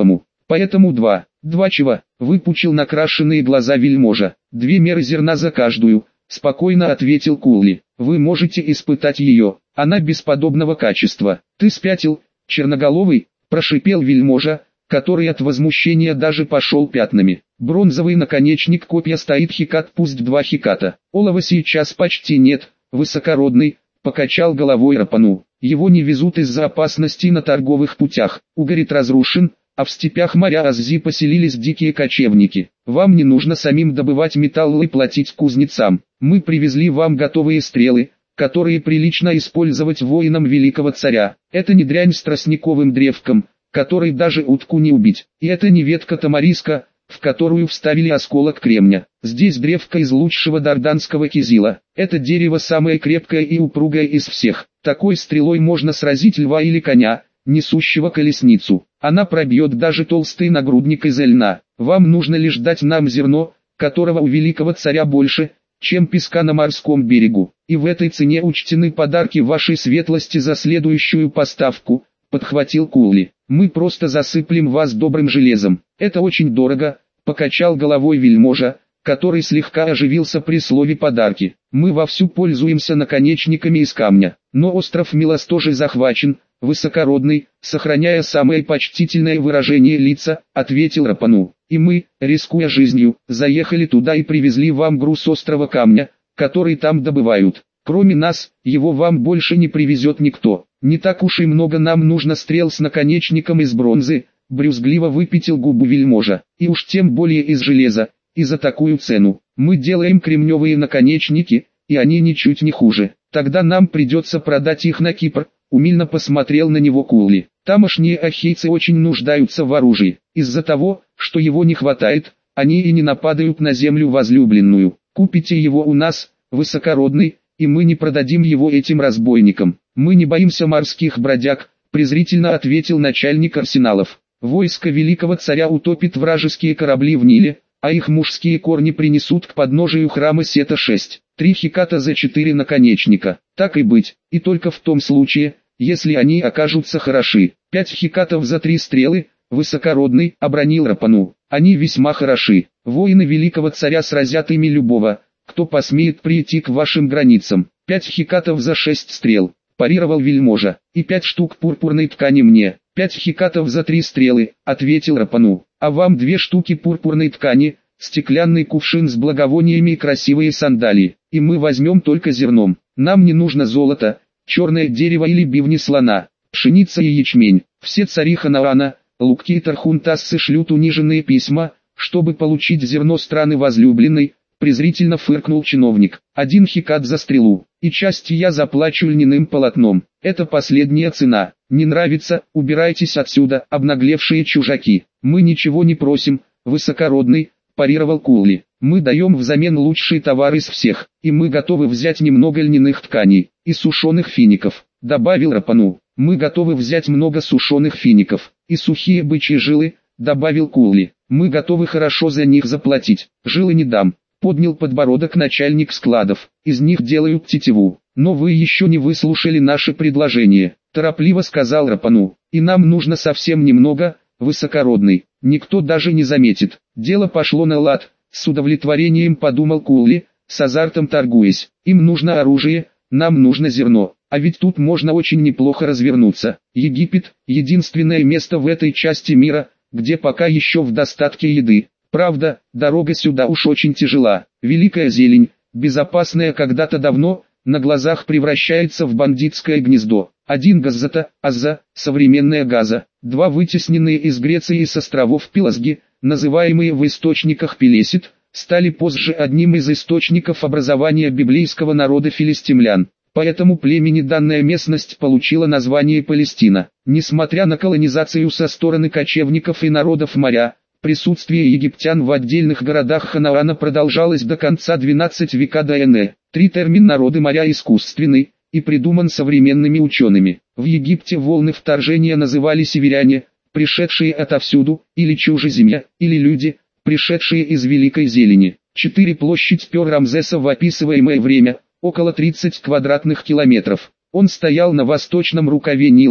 Поэтому два чего, выпучил накрашенные глаза вельможа. 2 меры зерна за каждую, спокойно ответил Кулли. Вы можете испытать ее, она бесподобного качества. Ты спятил, черноголовый, прошипел вельможа, который от возмущения даже пошел пятнами. Бронзовый наконечник копья стоит хикат, пусть 2 хиката. Олова сейчас почти нет, высокородный, покачал головой Рапану. Его не везут из-за опасностей на торговых путях. Угорит разрушен, а в степях моря Аззи поселились дикие кочевники. Вам не нужно самим добывать металл и платить кузнецам. Мы привезли вам готовые стрелы, которые прилично использовать воинам великого царя. Это не дрянь с тростниковым древком, который даже утку не убить. И это не ветка тамариска, в которую вставили осколок кремня. Здесь древко из лучшего дарданского кизила. Это дерево самое крепкое и упругое из всех. Такой стрелой можно сразить льва или коня, несущего колесницу. Она пробьет даже толстый нагрудник из льна. Вам нужно лишь дать нам зерно, которого у великого царя больше, чем песка на морском берегу. И в этой цене учтены подарки вашей светлости за следующую поставку, подхватил Кулли. Мы просто засыплем вас добрым железом. Это очень дорого, покачал головой вельможа, который слегка оживился при слове подарки. Мы вовсю пользуемся наконечниками из камня. Но остров Милос тоже захвачен, высокородный, сохраняя самое почтительное выражение лица, ответил Рапану. И мы, рискуя жизнью, заехали туда и привезли вам груз острого камня, который там добывают. Кроме нас, его вам больше не привезет никто. Не так уж и много нам нужно стрел с наконечником из бронзы, брюзгливо выпятил губу вельможа, и уж тем более из железа, и за такую цену. Мы делаем кремневые наконечники, и они ничуть не хуже. Тогда нам придется продать их на Кипр, умильно посмотрел на него Кулли. Тамошние ахейцы очень нуждаются в оружии. Из-за того, что его не хватает, они и не нападают на землю возлюбленную. Купите его у нас, высокородный, и мы не продадим его этим разбойникам. Мы не боимся морских бродяг, презрительно ответил начальник арсеналов. Войско великого царя утопит вражеские корабли в Ниле, а их мужские корни принесут к подножию храма Сета-6. 3 хиката за 4 наконечника. Так и быть, и только в том случае, если они окажутся хороши. 5 хикатов за 3 стрелы, высокородный, обронил Рапану. Они весьма хороши. Воины великого царя сразят ими любого, кто посмеет прийти к вашим границам. 5 хикатов за 6 стрел, парировал вельможа, и 5 штук пурпурной ткани мне. 5 хикатов за 3 стрелы, ответил Рапану. А вам 2 штуки пурпурной ткани, стеклянный кувшин с благовониями и красивые сандалии. И мы возьмем только зерном. Нам не нужно золото, черное дерево или бивни слона, пшеница и ячмень. Все цари Ханаана, Лукки и Тархунтассы шлют униженные письма, чтобы получить зерно страны возлюбленной, презрительно фыркнул чиновник. 1 хикат за стрелу, и часть я заплачу льняным полотном. Это последняя цена. Не нравится, убирайтесь отсюда, обнаглевшие чужаки. Мы ничего не просим, высокородный, парировал Кулли. Мы даем взамен лучший товар из всех, и мы готовы взять немного льняных тканей и сушеных фиников, добавил Рапану. Мы готовы взять много сушеных фиников и сухие бычьи жилы, добавил Кулли. Мы готовы хорошо за них заплатить. Жилы не дам, поднял подбородок начальник складов. Из них делают тетиву. Но вы еще не выслушали наше предложение, торопливо сказал Рапану. И нам нужно совсем немного, высокородный. Никто даже не заметит. Дело пошло на лад, с удовлетворением подумал Кулли, с азартом торгуясь. Им нужно оружие, нам нужно зерно. А ведь тут можно очень неплохо развернуться. Египет – единственное место в этой части мира, где пока еще в достатке еды. Правда, дорога сюда уж очень тяжела. Великая зелень, безопасная когда-то давно, на глазах превращается в бандитское гнездо. 1 газзата, Азза, современная Газа, 2 вытесненные из Греции с островов Пелосги, называемые в источниках Пелесид, стали позже одним из источников образования библейского народа филистимлян. По этому племени данная местность получила название Палестина. Несмотря на колонизацию со стороны кочевников и народов моря, присутствие египтян в отдельных городах Ханаана продолжалось до конца 12 века до н.э. Термин «народы моря» искусственный и придуман современными учеными. В Египте волны вторжения называли северяне, пришедшие отовсюду, или чужеземья, или люди, пришедшие из Великой Зелени. 4 площадь Пер-Рамзеса в описываемое время, около 30 квадратных километров. Он стоял на восточном рукаве Нила,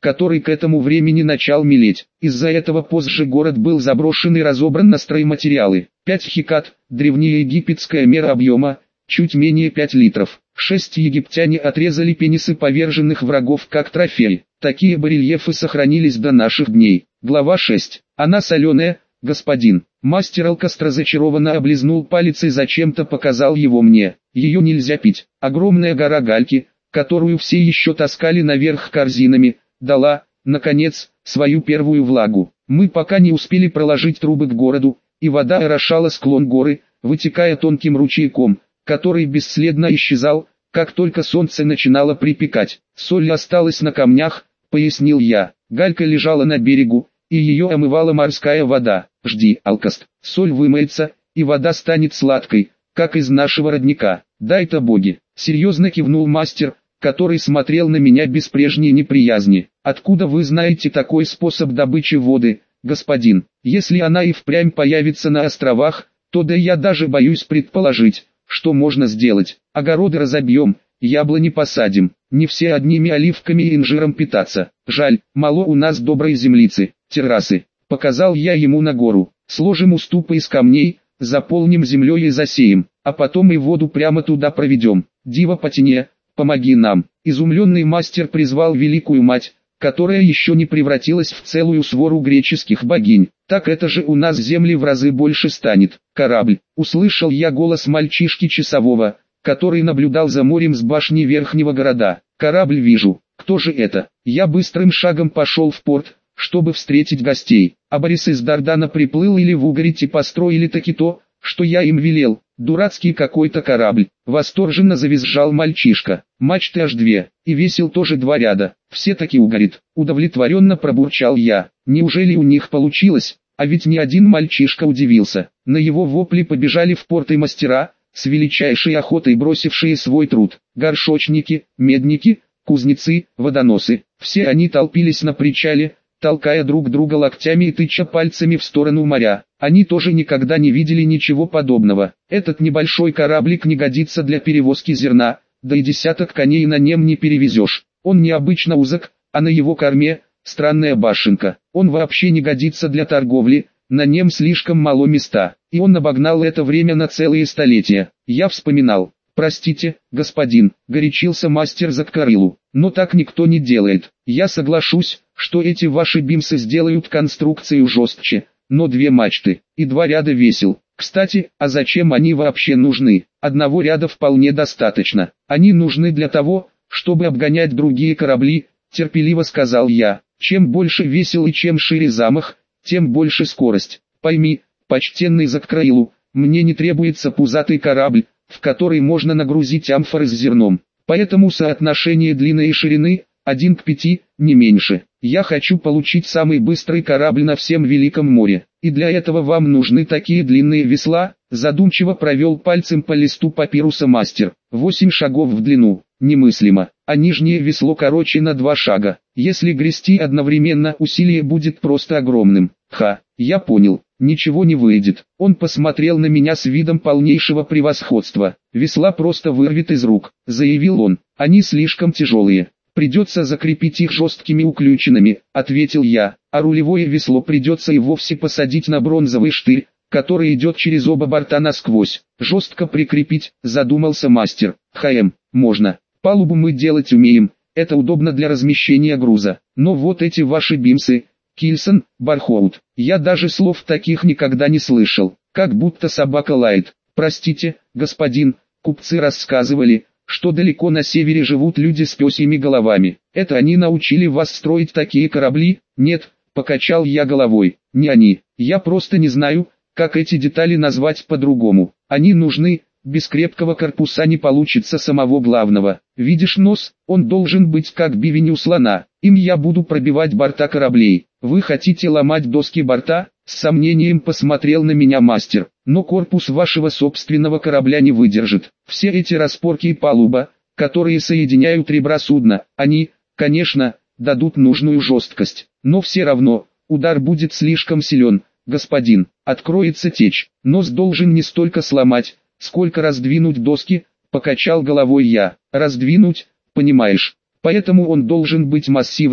который к этому времени начал мелеть. Из-за этого позже город был заброшен и разобран на стройматериалы. 5 хикат, древнеегипетская мера объема, чуть менее 5 литров. 6 египтяне отрезали пенисы поверженных врагов как трофей. Такие барельефы сохранились до наших дней. Глава 6. Она соленая, господин. Мастер Алкастро зачарованно облизнул палец и зачем-то показал его мне. Ее нельзя пить. Огромная гора гальки, которую все еще таскали наверх корзинами, дала, наконец, свою первую влагу. Мы пока не успели проложить трубы к городу, и вода орошала склон горы, вытекая тонким ручейком, который бесследно исчезал, как только солнце начинало припекать. Соль осталась на камнях, пояснил я. Галька лежала на берегу, и ее омывала морская вода. Жди, Алкаст, соль вымоется, и вода станет сладкой, как из нашего родника. Дай-то боги. Серьезно кивнул мастер, который смотрел на меня без прежней неприязни. Откуда вы знаете такой способ добычи воды, господин? Если она и впрямь появится на островах, то да я даже боюсь предположить, что можно сделать. Огороды разобьем, яблони посадим. Не все одними оливками и инжиром питаться. Жаль, мало у нас доброй землицы, террасы. Показал я ему на гору. Сложим уступы из камней, заполним землей и засеем, а потом и воду прямо туда проведем. Дива Потине, помоги нам. Изумленный мастер призвал великую мать, которая еще не превратилась в целую свору греческих богинь. Так это же у нас земли в разы больше станет. Корабль. Услышал я голос мальчишки часового, который наблюдал за морем с башни верхнего города. Корабль вижу. Кто же это? Я быстрым шагом пошел в порт, чтобы встретить гостей. А Борис из Дардана приплыл или в Угарите построили таки то, что я им велел. Дурацкий какой-то корабль. Восторженно завизжал мальчишка. Мачты аж 2, и весил тоже 2 ряда. Все таки Угарит. Удовлетворенно пробурчал я. Неужели у них получилось? А ведь ни один мальчишка удивился. На его вопли побежали в порт и мастера, с величайшей охотой бросившие свой труд. Горшочники, медники, кузнецы, водоносы. Все они толпились на причале, толкая друг друга локтями и тыча пальцами в сторону моря. Они тоже никогда не видели ничего подобного. Этот небольшой кораблик не годится для перевозки зерна, да и десяток коней на нем не перевезешь. Он необычно узок, а на его корме странная башенка. Он вообще не годится для торговли, на нем слишком мало места. И он обогнал это время на целые столетия. Я вспоминал. «Простите, господин», — горячился мастер Заккарылу, — «но так никто не делает. Я соглашусь, что эти ваши бимсы сделают конструкцию жестче, но 2 мачты и 2 ряда весел. Кстати, а зачем они вообще нужны? Одного ряда вполне достаточно. Они нужны для того, чтобы обгонять другие корабли», — терпеливо сказал я. «Чем больше весел и чем шире замах, тем больше скорость. Пойми, почтенный Заккарылу, мне не требуется пузатый корабль, в который можно нагрузить амфоры с зерном. Поэтому соотношение длины и ширины 1 к 5, не меньше. Я хочу получить самый быстрый корабль на всем Великом море. И для этого вам нужны такие длинные весла», — задумчиво провел пальцем по листу папируса мастер. 8 шагов в длину. Немыслимо. А нижнее весло короче на 2 шага. Если грести одновременно, усилие будет просто огромным. Ха, я понял. Ничего не выйдет. Он посмотрел на меня с видом полнейшего превосходства. «Весла просто вырвет из рук», — заявил он. «Они слишком тяжелые. Придется закрепить их жесткими уключенными», — ответил я. «А рулевое весло придется и вовсе посадить на бронзовый штырь, который идет через оба борта насквозь. Жестко прикрепить», — задумался мастер. Можно. Палубу мы делать умеем. Это удобно для размещения груза. Но вот эти ваши бимсы... Кильсон, Бархоут. Я даже слов таких никогда не слышал. Как будто собака лает. Простите, господин, купцы рассказывали, что далеко на севере живут люди с пёсьими головами. Это они научили вас строить такие корабли? Нет, покачал я головой. Не они. Я просто не знаю, как эти детали назвать по-другому. Они нужны. Без крепкого корпуса не получится самого главного. Видишь нос, он должен быть как бивень у слона. Им я буду пробивать борта кораблей. Вы хотите ломать доски борта? С сомнением посмотрел на меня мастер. Но корпус вашего собственного корабля не выдержит. Все эти распорки и палуба, которые соединяют ребра судна, они, конечно, дадут нужную жесткость. Но все равно, удар будет слишком силен, господин. Откроется течь. Нос должен не столько сломать, сколько раздвинуть доски, покачал головой я. Раздвинуть, понимаешь. Поэтому он должен быть массивным,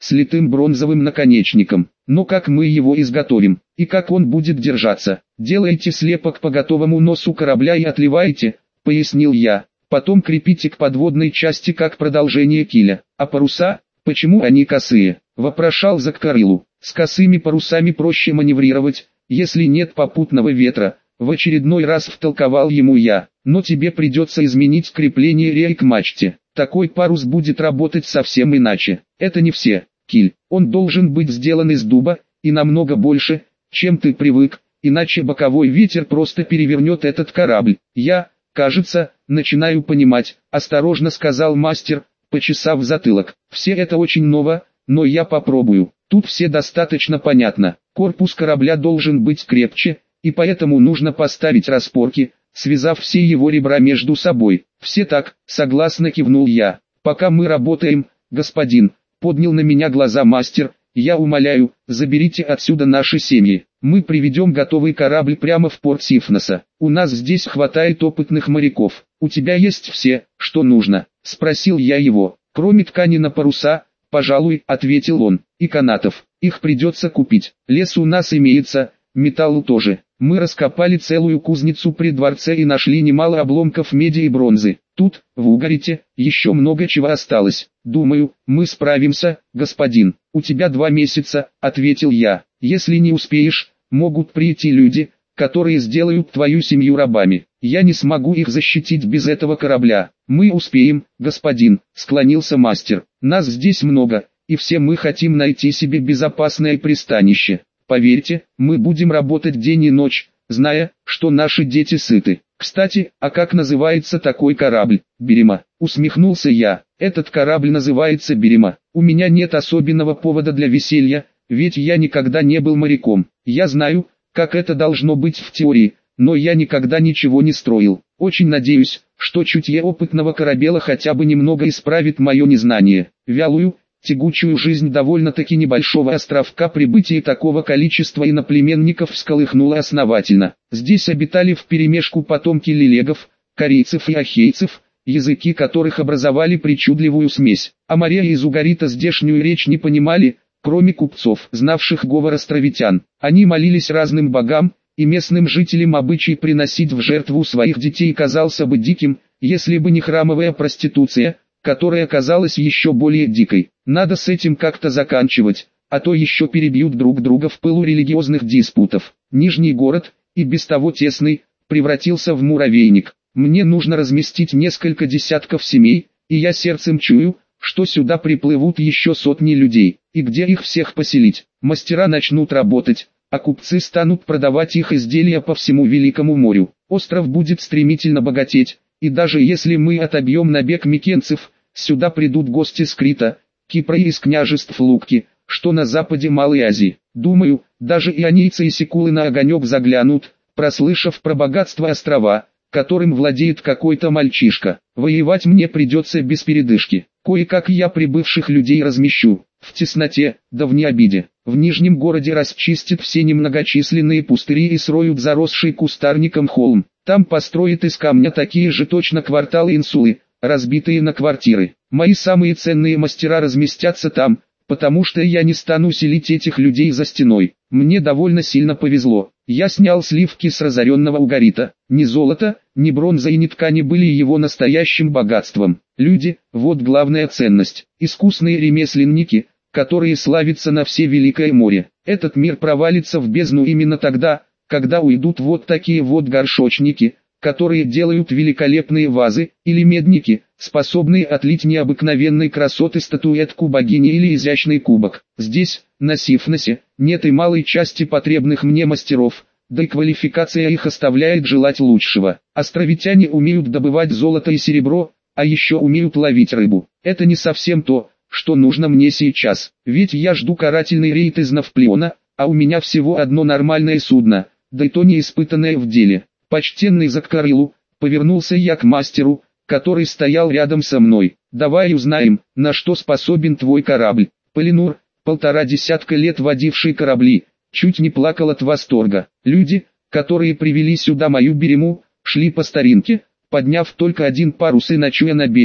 с литым бронзовым наконечником. Но как мы его изготовим, и как он будет держаться? Делайте слепок по готовому носу корабля и отливайте, пояснил я. Потом крепите к подводной части как продолжение киля. А паруса, почему они косые? Вопрошал Заккарылу. С косыми парусами проще маневрировать, если нет попутного ветра. В очередной раз втолковал ему я. Но тебе придется изменить крепление реи к мачте. Такой парус будет работать совсем иначе. Это не все. Киль, он должен быть сделан из дуба, и намного больше, чем ты привык, иначе боковой ветер просто перевернет этот корабль. Я, кажется, начинаю понимать, осторожно сказал мастер, почесав затылок. Все это очень ново, но я попробую. Тут все достаточно понятно. Корпус корабля должен быть крепче, и поэтому нужно поставить распорки, связав все его ребра между собой. Все так, согласно кивнул я. Пока мы работаем, господин, поднял на меня глаза мастер, я умоляю, заберите отсюда наши семьи. Мы приведем готовый корабль прямо в порт Сифноса. У нас здесь хватает опытных моряков. У тебя есть все, что нужно? Спросил я его. Кроме ткани на паруса, пожалуй, ответил он, и канатов. Их придется купить. Лес у нас имеется, металл тоже. Мы раскопали целую кузницу при дворце и нашли немало обломков меди и бронзы. Тут, в Угарите, еще много чего осталось. Думаю, мы справимся, господин. У тебя 2 месяца, ответил я. Если не успеешь, могут прийти люди, которые сделают твою семью рабами. Я не смогу их защитить без этого корабля. Мы успеем, господин, склонился мастер. Нас здесь много, и все мы хотим найти себе безопасное пристанище. Поверьте, мы будем работать день и ночь, зная, что наши дети сыты. Кстати, а как называется такой корабль? Берема. Усмехнулся я. Этот корабль называется Берема. У меня нет особенного повода для веселья, ведь я никогда не был моряком. Я знаю, как это должно быть в теории, но я никогда ничего не строил. Очень надеюсь, что чутье опытного корабела хотя бы немного исправит мое незнание. Вялую, тягучую жизнь довольно-таки небольшого островка прибытие такого количества иноплеменников всколыхнуло основательно. Здесь обитали вперемешку потомки лилегов, корейцев и ахейцев, языки которых образовали причудливую смесь. А моряки из Угарита здешнюю речь не понимали, кроме купцов, знавших говор островитян. Они молились разным богам, и местным жителям обычай приносить в жертву своих детей казался бы диким, если бы не храмовая проституция, которая казалась еще более дикой. Надо с этим как-то заканчивать, а то еще перебьют друг друга в пылу религиозных диспутов. Нижний город, и без того тесный, превратился в муравейник. Мне нужно разместить несколько десятков семей, и я сердцем чую, что сюда приплывут еще сотни людей. И где их всех поселить? Мастера начнут работать, а купцы станут продавать их изделия по всему Великому морю. Остров будет стремительно богатеть. И даже если мы отобьем набег микенцев, сюда придут гости с Крита, Кипра и из княжеств Лукки, что на западе Малой Азии. Думаю, даже ионийцы и секулы на огонек заглянут, прослышав про богатство острова, которым владеет какой-то мальчишка. Воевать мне придется без передышки. Кое-как я прибывших людей размещу, в тесноте, да в необиде. В Нижнем городе расчистят все немногочисленные пустыри и сроют заросший кустарником холм. Там построят из камня такие же точно кварталы-инсулы, разбитые на квартиры. Мои самые ценные мастера разместятся там, потому что я не стану селить этих людей за стеной. Мне довольно сильно повезло. Я снял сливки с разоренного Угарита. Ни золото, ни бронза и ни ткани были его настоящим богатством. Люди – вот главная ценность. Искусные ремесленники, которые славятся на все Великое море. Этот мир провалится в бездну именно тогда, когда уйдут вот такие вот горшочники, которые делают великолепные вазы, или медники, способные отлить необыкновенной красоты статуэтку богини или изящный кубок. Здесь, на Сифносе, нет и малой части потребных мне мастеров, да и квалификация их оставляет желать лучшего. Островитяне умеют добывать золото и серебро, а еще умеют ловить рыбу. Это не совсем то, что нужно мне сейчас, ведь я жду карательный рейд из Навплиона, а у меня всего одно нормальное судно, да и то не испытанное в деле. Почтенный Заккарылу, повернулся я к мастеру, который стоял рядом со мной. Давай узнаем, на что способен твой корабль. Полинур, 1,5 десятка лет водивший корабли, чуть не плакал от восторга. Люди, которые привели сюда мою Берему, шли по старинке, подняв только один парус и ночуя на берегу.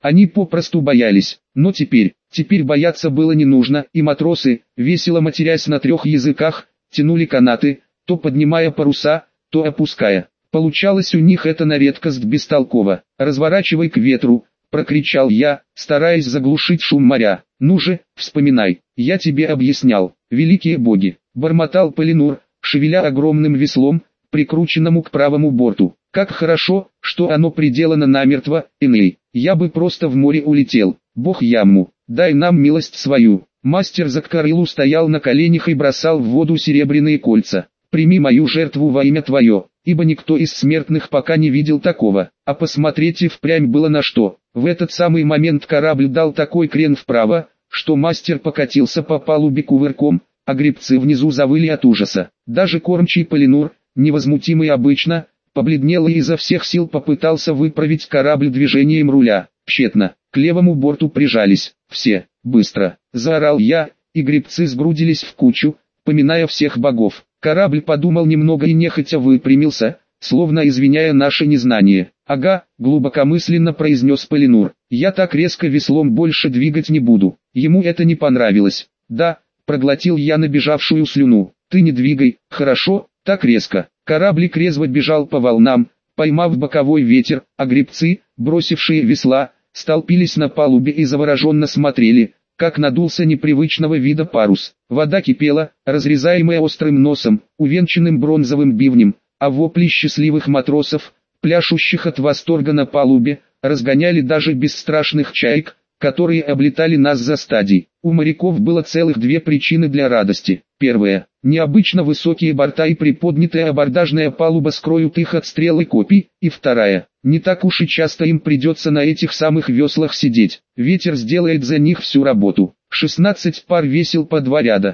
Они попросту боялись. Но теперь бояться было не нужно, и матросы, весело матерясь на 3 языках, тянули канаты, то поднимая паруса, то опуская. Получалось у них это на редкость бестолково. «Разворачивай к ветру», — прокричал я, стараясь заглушить шум моря. «Ну же, вспоминай, я тебе объяснял, великие боги», — бормотал Полинур, шевеля огромным веслом, прикрученному к правому борту. «Как хорошо, что оно приделано намертво, Эней, я бы просто в море улетел. Бог Ямму, дай нам милость свою». Мастер Заккарылу стоял на коленях и бросал в воду серебряные кольца. «Прими мою жертву во имя твое, ибо никто из смертных пока не видел такого». А посмотреть и впрямь было на что. В этот самый момент корабль дал такой крен вправо, что мастер покатился по палубе кувырком, а гребцы внизу завыли от ужаса. Даже кормчий Полинур, невозмутимый обычно, побледнел и изо всех сил попытался выправить корабль движением руля. Тщетно. К левому борту прижались. «Все, быстро!» — заорал я, и гребцы сгрудились в кучу, поминая всех богов. Корабль подумал немного и нехотя выпрямился, словно извиняя наше незнание. «Ага», — глубокомысленно произнес Полинур, — «я так резко веслом больше двигать не буду». Ему это не понравилось. «Да», — проглотил я набежавшую слюну, — «ты не двигай, хорошо, так резко». Кораблик резво бежал по волнам, поймав боковой ветер, а гребцы, бросившие весла, столпились на палубе и завороженно смотрели, как надулся непривычного вида парус. Вода кипела, разрезаемая острым носом, увенчанным бронзовым бивнем, а вопли счастливых матросов, пляшущих от восторга на палубе, разгоняли даже бесстрашных чаек, которые облетали нас за стадий. У моряков было целых 2 причины для радости. Первая – необычно высокие борта и приподнятая абордажная палуба скроют их от стрел и копий, и вторая – не так уж и часто им придется на этих самых веслах сидеть. Ветер сделает за них всю работу. 16 пар весел по 2 ряда,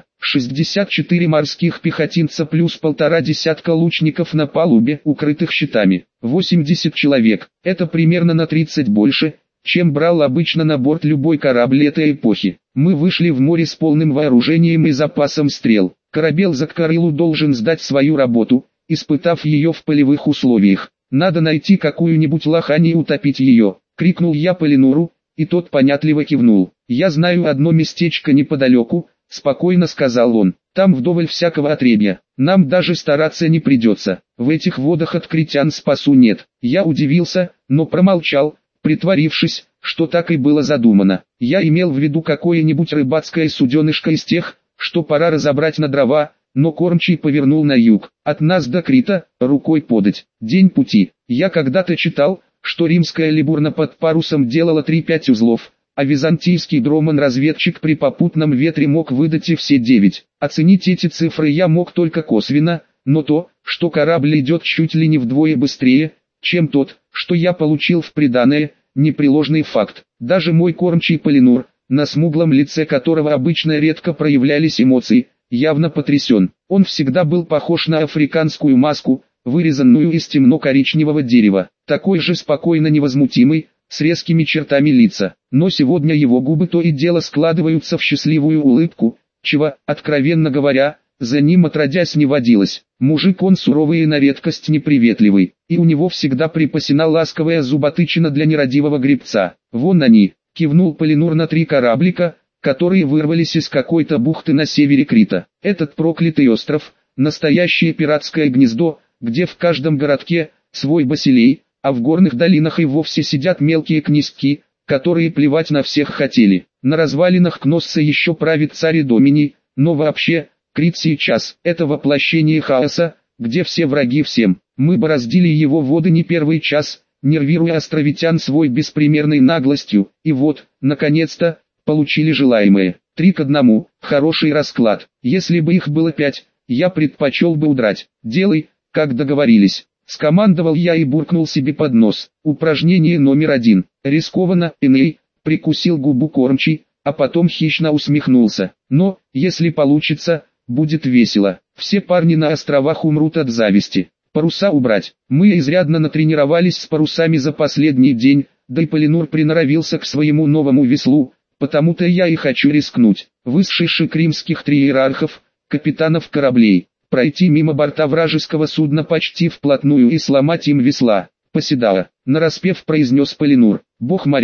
64 морских пехотинца плюс 1,5 десятка лучников на палубе, укрытых щитами. 80 человек, это примерно на 30 больше, чем брал обычно на борт любой корабль этой эпохи. Мы вышли в море с полным вооружением и запасом стрел. Корабель Заккарылу должен сдать свою работу, испытав ее в полевых условиях. «Надо найти какую-нибудь лохань и утопить ее», — крикнул я Полинуру, и тот понятливо кивнул. «Я знаю одно местечко неподалеку», — спокойно сказал он. «Там вдоволь всякого отребья. Нам даже стараться не придется. В этих водах от критян спасу нет». Я удивился, но промолчал, притворившись, что так и было задумано. Я имел в виду какое-нибудь рыбацкое суденышко из тех, что пора разобрать на дрова, но кормчий повернул на юг. От нас до Крита, рукой подать, день пути. Я когда-то читал, что римская либурна под парусом делала 3-5 узлов, а византийский дроман-разведчик при попутном ветре мог выдать и все 9. Оценить эти цифры я мог только косвенно, но то, что корабль идет чуть ли не вдвое быстрее, чем тот, что я получил в приданое, непреложный факт. Даже мой кормчий Полинур, на смуглом лице которого обычно редко проявлялись эмоции, явно потрясен. Он всегда был похож на африканскую маску, вырезанную из темно-коричневого дерева, такой же спокойно невозмутимый, с резкими чертами лица. Но сегодня его губы то и дело складываются в счастливую улыбку, чего, откровенно говоря, за ним отродясь не водилось. Мужик он суровый и на редкость неприветливый, и у него всегда припасена ласковая зуботычина для нерадивого гребца. «Вон они», — кивнул Полинур на 3 кораблика, которые вырвались из какой-то бухты на севере Крита. Этот проклятый остров, настоящее пиратское гнездо, где в каждом городке свой басилей, а в горных долинах и вовсе сидят мелкие князьки, которые плевать на всех хотели. На развалинах Кносса еще правит царь Доминий, но вообще, Крит сейчас – это воплощение хаоса, где все враги всем. Мы бороздили его воды не первый час, нервируя островитян свой беспримерной наглостью, и вот, наконец-то, получили желаемое. 3-1, хороший расклад. Если бы их было 5, я предпочел бы удрать. «Делай, как договорились», — скомандовал я и буркнул себе под нос. Упражнение номер 1. Рискованно, Эней, прикусил губу кормчий, а потом хищно усмехнулся. Но, если получится, будет весело. Все парни на островах умрут от зависти. Паруса убрать. Мы изрядно натренировались с парусами за последний день, да и Полинур приноровился к своему новому веслу, потому-то я и хочу рискнуть. Высший шик римских триерархов, капитанов кораблей, пройти мимо борта вражеского судна почти вплотную и сломать им весла. «Поседала», — нараспев произнес Полинур. «Бог моря,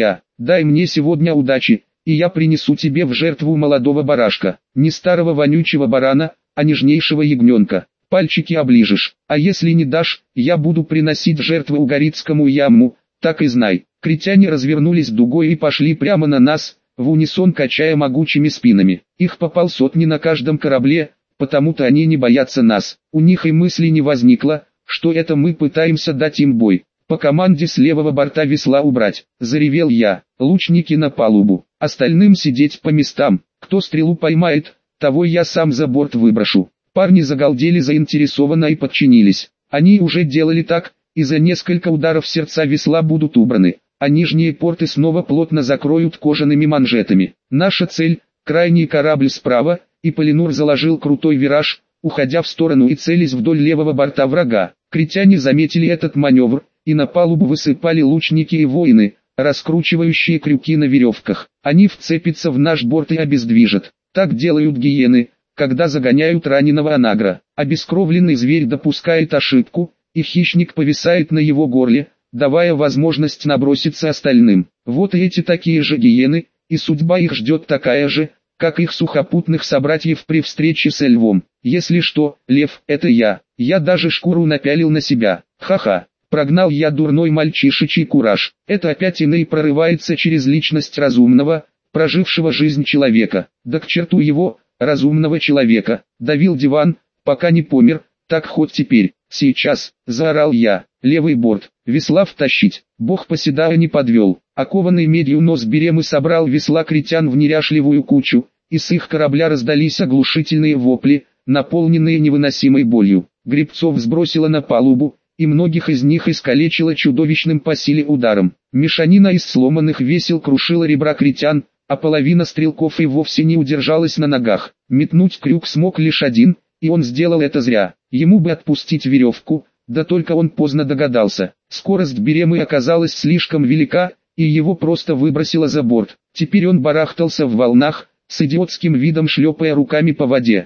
дай мне сегодня удачи, и я принесу тебе в жертву молодого барашка, не старого вонючего барана, а нежнейшего ягненка. Пальчики оближешь, а если не дашь, я буду приносить жертву угорицкому яму, так и знай». Критяне развернулись дугой и пошли прямо на нас, в унисон качая могучими спинами. Их по полсотни на каждом корабле, потому-то они не боятся нас. У них и мысли не возникло, что это мы пытаемся дать им бой. «По команде с левого борта весла убрать», — заревел я. «Лучники на палубу, остальным сидеть по местам. Кто стрелу поймает, того я сам за борт выброшу». Парни загалдели заинтересованно и подчинились. Они уже делали так, и за несколько ударов сердца весла будут убраны, а нижние порты снова плотно закроют кожаными манжетами. Наша цель — крайний корабль справа, и Полинур заложил крутой вираж, уходя в сторону и целясь вдоль левого борта врага. Критяне заметили этот маневр, и на палубу высыпали лучники и воины, раскручивающие крюки на веревках. Они вцепятся в наш борт и обездвижат. Так делают гиены, когда загоняют раненого анагра. Обескровленный зверь допускает ошибку, и хищник повисает на его горле, давая возможность наброситься остальным. Вот и эти такие же гиены, и судьба их ждет такая же, как их сухопутных собратьев при встрече с львом. Если что, лев — это я. Я даже шкуру напялил на себя. Ха-ха. Прогнал я дурной мальчишечий кураж. Это опять иной прорывается через личность разумного, прожившего жизнь человека. Да к черту его, разумного человека. Давил диван, пока не помер, так хоть теперь, сейчас, заорал я. Левый борт, весла втащить. Бог Поседая не подвел. Окованный медью нос беремы собрал весла критян в неряшливую кучу, и с их корабля раздались оглушительные вопли, наполненные невыносимой болью. Гребцов сбросило на палубу, и многих из них искалечило чудовищным по силе ударом. Мешанина из сломанных весел крушила ребра критян, а половина стрелков и вовсе не удержалась на ногах. Метнуть крюк смог лишь один, и он сделал это зря. Ему бы отпустить веревку, да только он поздно догадался. Скорость беремы оказалась слишком велика, и его просто выбросило за борт. Теперь он барахтался в волнах, с идиотским видом шлепая руками по воде.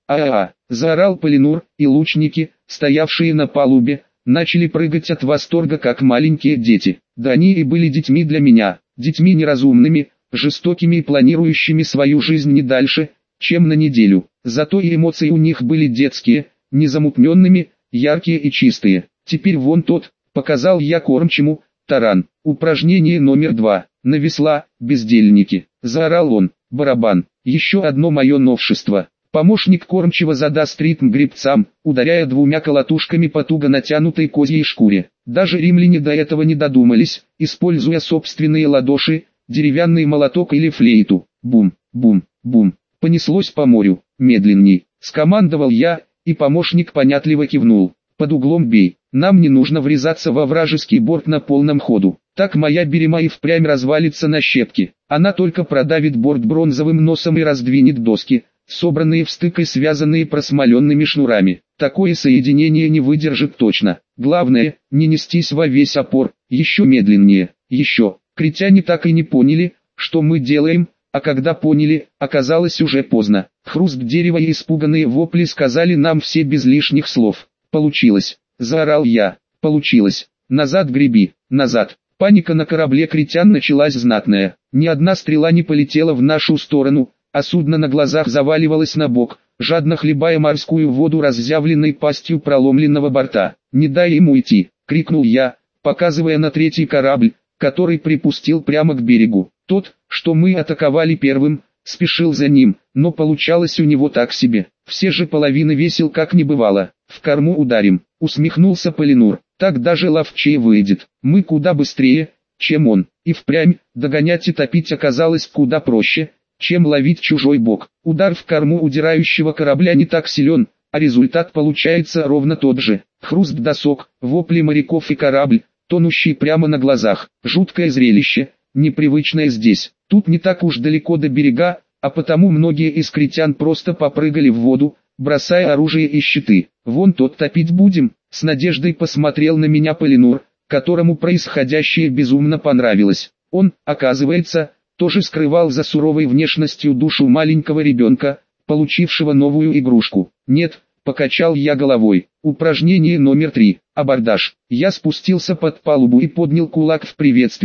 Заорал Полинур, и лучники, стоявшие на палубе, начали прыгать от восторга, как маленькие дети. Да они и были детьми для меня, детьми неразумными, жестокими и планирующими свою жизнь не дальше, чем на неделю. Зато и эмоции у них были детские, незамутненными, яркие и чистые. Теперь вон тот, показал я кормчему, таран. Упражнение номер 2. На весла, бездельники. Заорал он. Барабан. Еще одно мое новшество. Помощник кормчего задаст ритм гребцам, ударяя двумя колотушками по туго натянутой козьей шкуре. Даже римляне до этого не додумались, используя собственные ладоши, деревянный молоток или флейту. Бум, бум, бум. Понеслось по морю. Медленней. Скомандовал я, и помощник понятливо кивнул. Под углом бей. Нам не нужно врезаться во вражеский борт на полном ходу. Так моя берема и впрямь развалится на щепки. Она только продавит борт бронзовым носом и раздвинет доски, собранные в стык и связанные просмоленными шнурами. Такое соединение не выдержит точно. Главное, не нестись во весь опор. Еще медленнее. Еще. Критяне так и не поняли, что мы делаем, а когда поняли, оказалось уже поздно. Хруст дерева и испуганные вопли сказали нам все без лишних слов. Получилось. Заорал я. Получилось. Назад греби. Назад. Паника на корабле критян началась знатная. Ни одна стрела не полетела в нашу сторону, а судно на глазах заваливалось на бок, жадно хлебая морскую воду разъявленной пастью проломленного борта. «Не дай ему идти!» — крикнул я, показывая на третий корабль, который припустил прямо к берегу. Тот, что мы атаковали первым, спешил за ним, но получалось у него так себе. Все же половины весел как не бывало. «В корму ударим», — усмехнулся Полинур. «Так даже ловчее выйдет. Мы куда быстрее, чем он». И впрямь, догонять и топить оказалось куда проще, чем ловить чужой бок. Удар в корму удирающего корабля не так силен, а результат получается ровно тот же. Хруст досок, вопли моряков и корабль, тонущий прямо на глазах. Жуткое зрелище, непривычное здесь. Тут не так уж далеко до берега, а потому многие из критян просто попрыгали в воду, бросая оружие и щиты. «Вон тот топить будем», — с надеждой посмотрел на меня Полинур, которому происходящее безумно понравилось. Он, оказывается, тоже скрывал за суровой внешностью душу маленького ребенка, получившего новую игрушку. «Нет», — покачал я головой. Упражнение номер 3. Абордаж. Я спустился под палубу и поднял кулак в приветствии,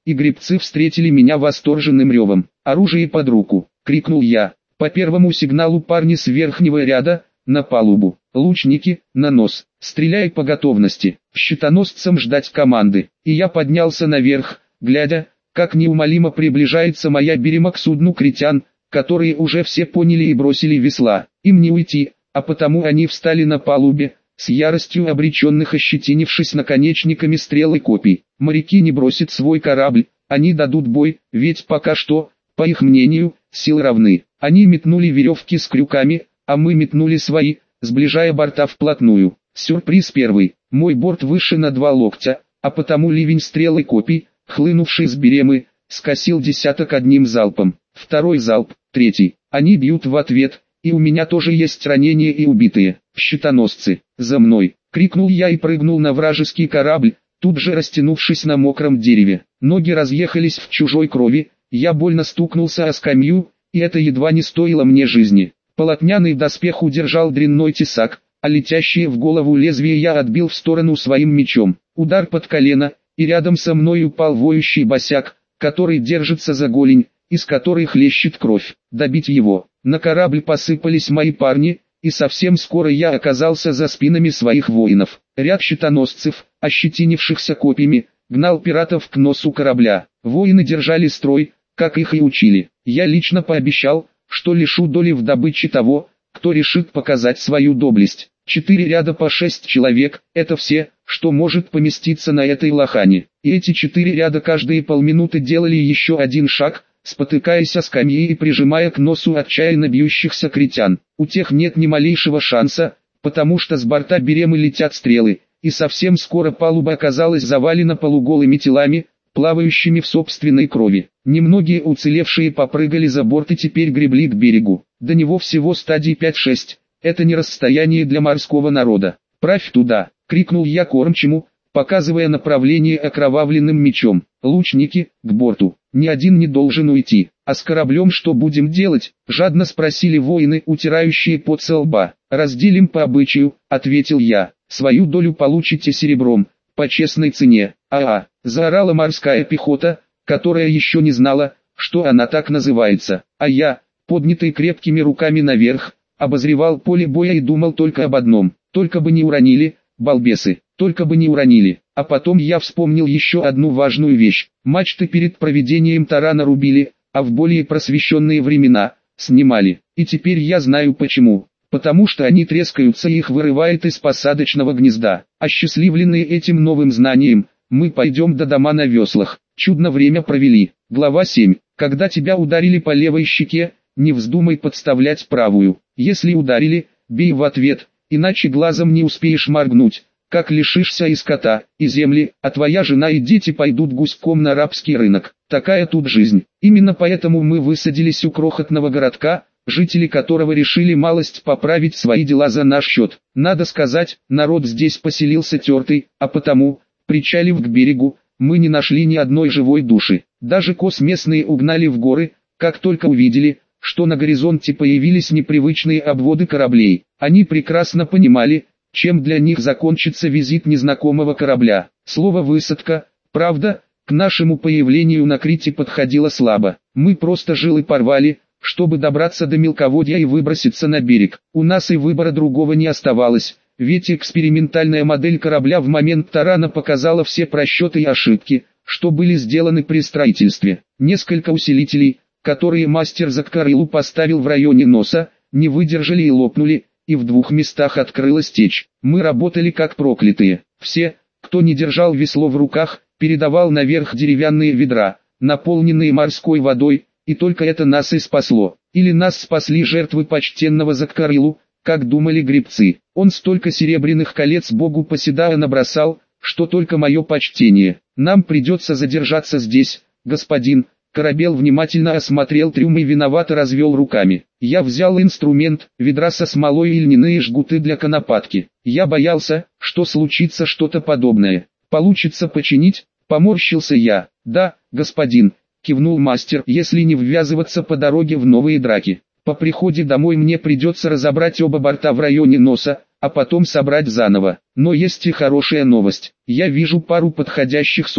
и гребцы встретили меня восторженным ревом. «Оружие под руку!» — крикнул я. По первому сигналу парни с верхнего ряда на палубу. Лучники на нос. «Стреляй по готовности!» Щитоносцам ждать команды. И я поднялся наверх, глядя, как неумолимо приближается моя берема к судну критян, которые уже все поняли и бросили весла. Им не уйти, а потому они встали на палубе, с яростью обреченных, ощетинившись наконечниками стрел и копий. Моряки не бросят свой корабль, они дадут бой, ведь пока что, по их мнению, силы равны. Они метнули веревки с крюками, а мы метнули свои, сближая борта вплотную. Сюрприз первый. Мой борт выше на 2 локтя, а потому ливень стрел и копий, хлынувший с беремы, скосил десяток одним залпом. Второй залп, третий. Они бьют в ответ, и у меня тоже есть ранения и убитые. «Щитоносцы, за мной!» — крикнул я и прыгнул на вражеский корабль, тут же растянувшись на мокром дереве. Ноги разъехались в чужой крови, я больно стукнулся о скамью, и это едва не стоило мне жизни. Полотняный доспех удержал дрянной тесак, а летящее в голову лезвие я отбил в сторону своим мечом. Удар под колено, и рядом со мной упал воющий босяк, который держится за голень, из которой хлещет кровь. Добить его. На корабль посыпались мои парни, и совсем скоро я оказался за спинами своих воинов. Ряд щитоносцев, ощетинившихся копьями, гнал пиратов к носу корабля. Воины держали строй, как их и учили. Я лично пообещал, что лишу доли в добыче того, кто решит показать свою доблесть. 4 ряда по 6 человек – это все, что может поместиться на этой лохане. И эти 4 ряда каждые полминуты делали еще один шаг, спотыкаясь о скамьи и прижимая к носу отчаянно бьющихся критян. У тех нет ни малейшего шанса, потому что с борта беремы летят стрелы, и совсем скоро палуба оказалась завалена полуголыми телами, плавающими в собственной крови. Немногие уцелевшие попрыгали за борт и теперь гребли к берегу. До него всего стадий 5-6, это не расстояние для морского народа. «Правь туда!» — крикнул я кормчему, показывая направление окровавленным мечом. «Лучники, к борту! Ни один не должен уйти!» «А с кораблем что будем делать?» — жадно спросили воины, утирающие пот со лба. «Разделим по обычаю», — ответил я. «Свою долю получите серебром, по честной цене». «А-а!» — заорала морская пехота, которая еще не знала, что она так называется. А я, поднятый крепкими руками наверх, обозревал поле боя и думал только об одном: только бы не уронили, балбесы, только бы не уронили. А потом я вспомнил еще одну важную вещь: мачты перед проведением тарана рубили, а в более просвещенные времена снимали. И теперь я знаю почему. Потому что они трескаются и их вырывает из посадочного гнезда. Осчастливленные этим новым знанием, мы пойдем до дома на веслах. Чудно время провели. Глава 7. Когда тебя ударили по левой щеке, не вздумай подставлять правую. Если ударили, бей в ответ, иначе глазом не успеешь моргнуть, как лишишься и скота, и земли, а твоя жена и дети пойдут гуськом на рабский рынок. Такая тут жизнь. Именно поэтому мы высадились у крохотного городка, жители которого решили малость поправить свои дела за наш счет. Надо сказать, народ здесь поселился тертый, а потому, причалив к берегу, мы не нашли ни одной живой души. Даже коз местные угнали в горы, как только увидели, что на горизонте появились непривычные обводы кораблей. Они прекрасно понимали, чем для них закончится визит незнакомого корабля. Слово «высадка», правда, к нашему появлению на Крите подходило слабо. Мы просто жилы порвали, чтобы добраться до мелководья и выброситься на берег. У нас и выбора другого не оставалось, ведь экспериментальная модель корабля в момент тарана показала все просчеты и ошибки, что были сделаны при строительстве. Несколько усилителей, которые мастер Заккарылу поставил в районе носа, не выдержали и лопнули, и в 2 местах открылась течь. Мы работали как проклятые. Все, кто не держал весло в руках, передавал наверх деревянные ведра, наполненные морской водой, и только это нас и спасло. Или нас спасли жертвы почтенного Заккарылу, как думали гребцы. Он столько серебряных колец богу Поседая набросал, что только мое почтение. Нам придется задержаться здесь, господин. Корабел внимательно осмотрел трюм и виновато развел руками. Я взял инструмент, ведра со смолой и льняные жгуты для конопатки. Я боялся, что случится что-то подобное. Получится починить? Поморщился я. Да, господин, кивнул мастер, если не ввязываться по дороге в новые драки. По приходе домой мне придется разобрать оба борта в районе носа, а потом собрать заново. Но есть и хорошая новость. Я вижу пару подходящих сосен.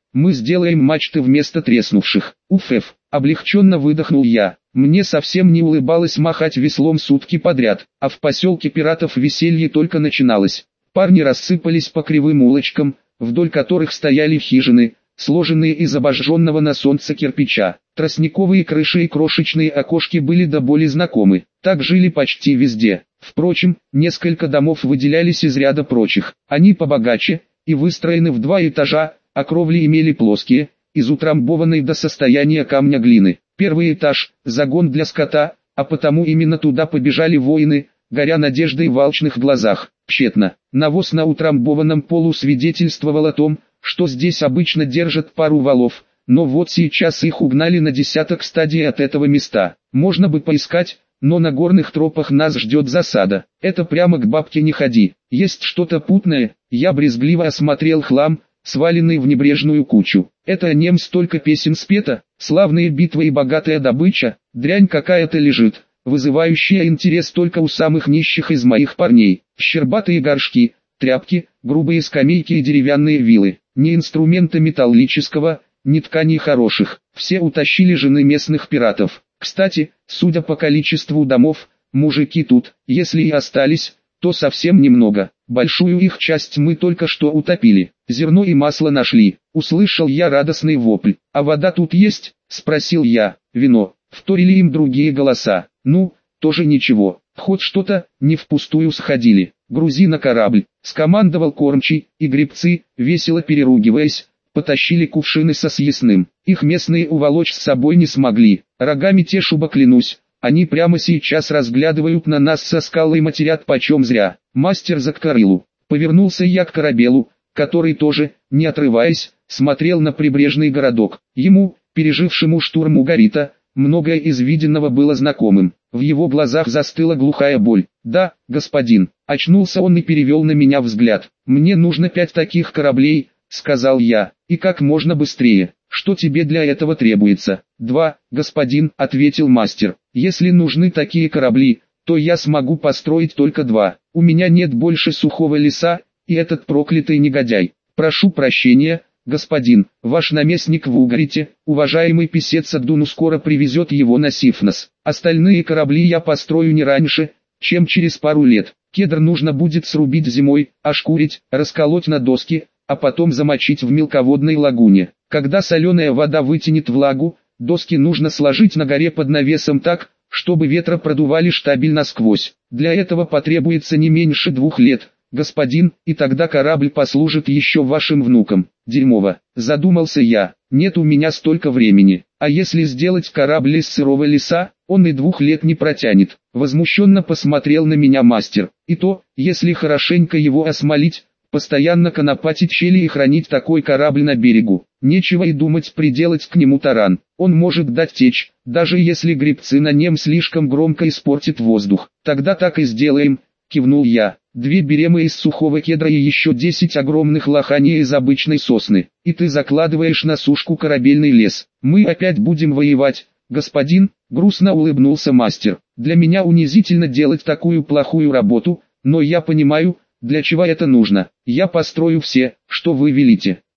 Мы сделаем мачты вместо треснувших. Уф, облегченно выдохнул я. Мне совсем не улыбалось махать веслом сутки подряд, а в поселке пиратов веселье только начиналось. Парни рассыпались по кривым улочкам, вдоль которых стояли хижины, сложенные из обожженного на солнце кирпича. Тростниковые крыши и крошечные окошки были до боли знакомы. Так жили почти везде. Впрочем, несколько домов выделялись из ряда прочих. Они побогаче и выстроены в 2 этажа, а кровли имели плоские, из утрамбованной до состояния камня глины. Первый этаж – загон для скота, а потому именно туда побежали воины, горя надеждой в алчных глазах. Тщетно. Навоз на утрамбованном полу свидетельствовал о том, что здесь обычно держат пару валов, но вот сейчас их угнали на десяток стадий от этого места. Можно бы поискать, но на горных тропах нас ждет засада. Это прямо к бабке не ходи. Есть что-то путное. Я брезгливо осмотрел хлам, сваленный в небрежную кучу. Это о нем столько песен спето, славные битвы и богатая добыча, дрянь какая-то лежит, вызывающая интерес только у самых нищих из моих парней. Щербатые горшки, тряпки, грубые скамейки и деревянные вилы. Ни инструмента металлического, ни тканей хороших. Все утащили жены местных пиратов. Кстати, судя по количеству домов, мужики тут, если и остались, то совсем немного. Большую их часть мы только что утопили. Зерно и масло нашли. Услышал я радостный вопль. А вода тут есть? Спросил я. Вино. Вторили им другие голоса. Ну, тоже ничего. Хоть что-то, не впустую сходили. Грузи на корабль. Скомандовал кормчий, и гребцы, весело переругиваясь, потащили кувшины со съестным. Их местные уволочь с собой не смогли. Рогами тешуба клянусь. Они прямо сейчас разглядывают на нас со скал и матерят почем зря. Мастер закорылу. Повернулся я к корабелу, который тоже, не отрываясь, смотрел на прибрежный городок. Ему, пережившему штурм Угарита, многое из виденного было знакомым. В его глазах застыла глухая боль. «Да, господин». Очнулся он и перевел на меня взгляд. «Мне нужно 5 таких кораблей», — сказал я, — «и как можно быстрее. Что тебе для этого требуется?» «2, господин», — ответил мастер. «Если нужны такие корабли, то я смогу построить только 2. У меня нет больше сухого леса, и этот проклятый негодяй. Прошу прощения, господин, ваш наместник в Угарите, уважаемый писец Аддуну скоро привезет его на Сифнос. Остальные корабли я построю не раньше, чем через пару лет. Кедр нужно будет срубить зимой, ошкурить, расколоть на доски, а потом замочить в мелководной лагуне. Когда соленая вода вытянет влагу, доски нужно сложить на горе под навесом так, чтобы ветра продували штабель насквозь. Для этого потребуется не меньше 2 лет, господин, и тогда корабль послужит еще вашим внукам. Дерьмово, задумался я, нет у меня столько времени. А если сделать корабль из сырого леса, он и 2 лет не протянет. Возмущенно посмотрел на меня мастер. И то, если хорошенько его осмолить, постоянно конопатить щели и хранить такой корабль на берегу. Нечего и думать приделать к нему таран. Он может дать течь, даже если гребцы на нем слишком громко испортят воздух. Тогда так и сделаем, кивнул я. 2 беремы из сухого кедра и еще 10 огромных лоханий из обычной сосны. И ты закладываешь на сушку корабельный лес. Мы опять будем воевать, господин, грустно улыбнулся мастер. Для меня унизительно делать такую плохую работу, но я понимаю, для чего это нужно. Я построю все, что вы велите.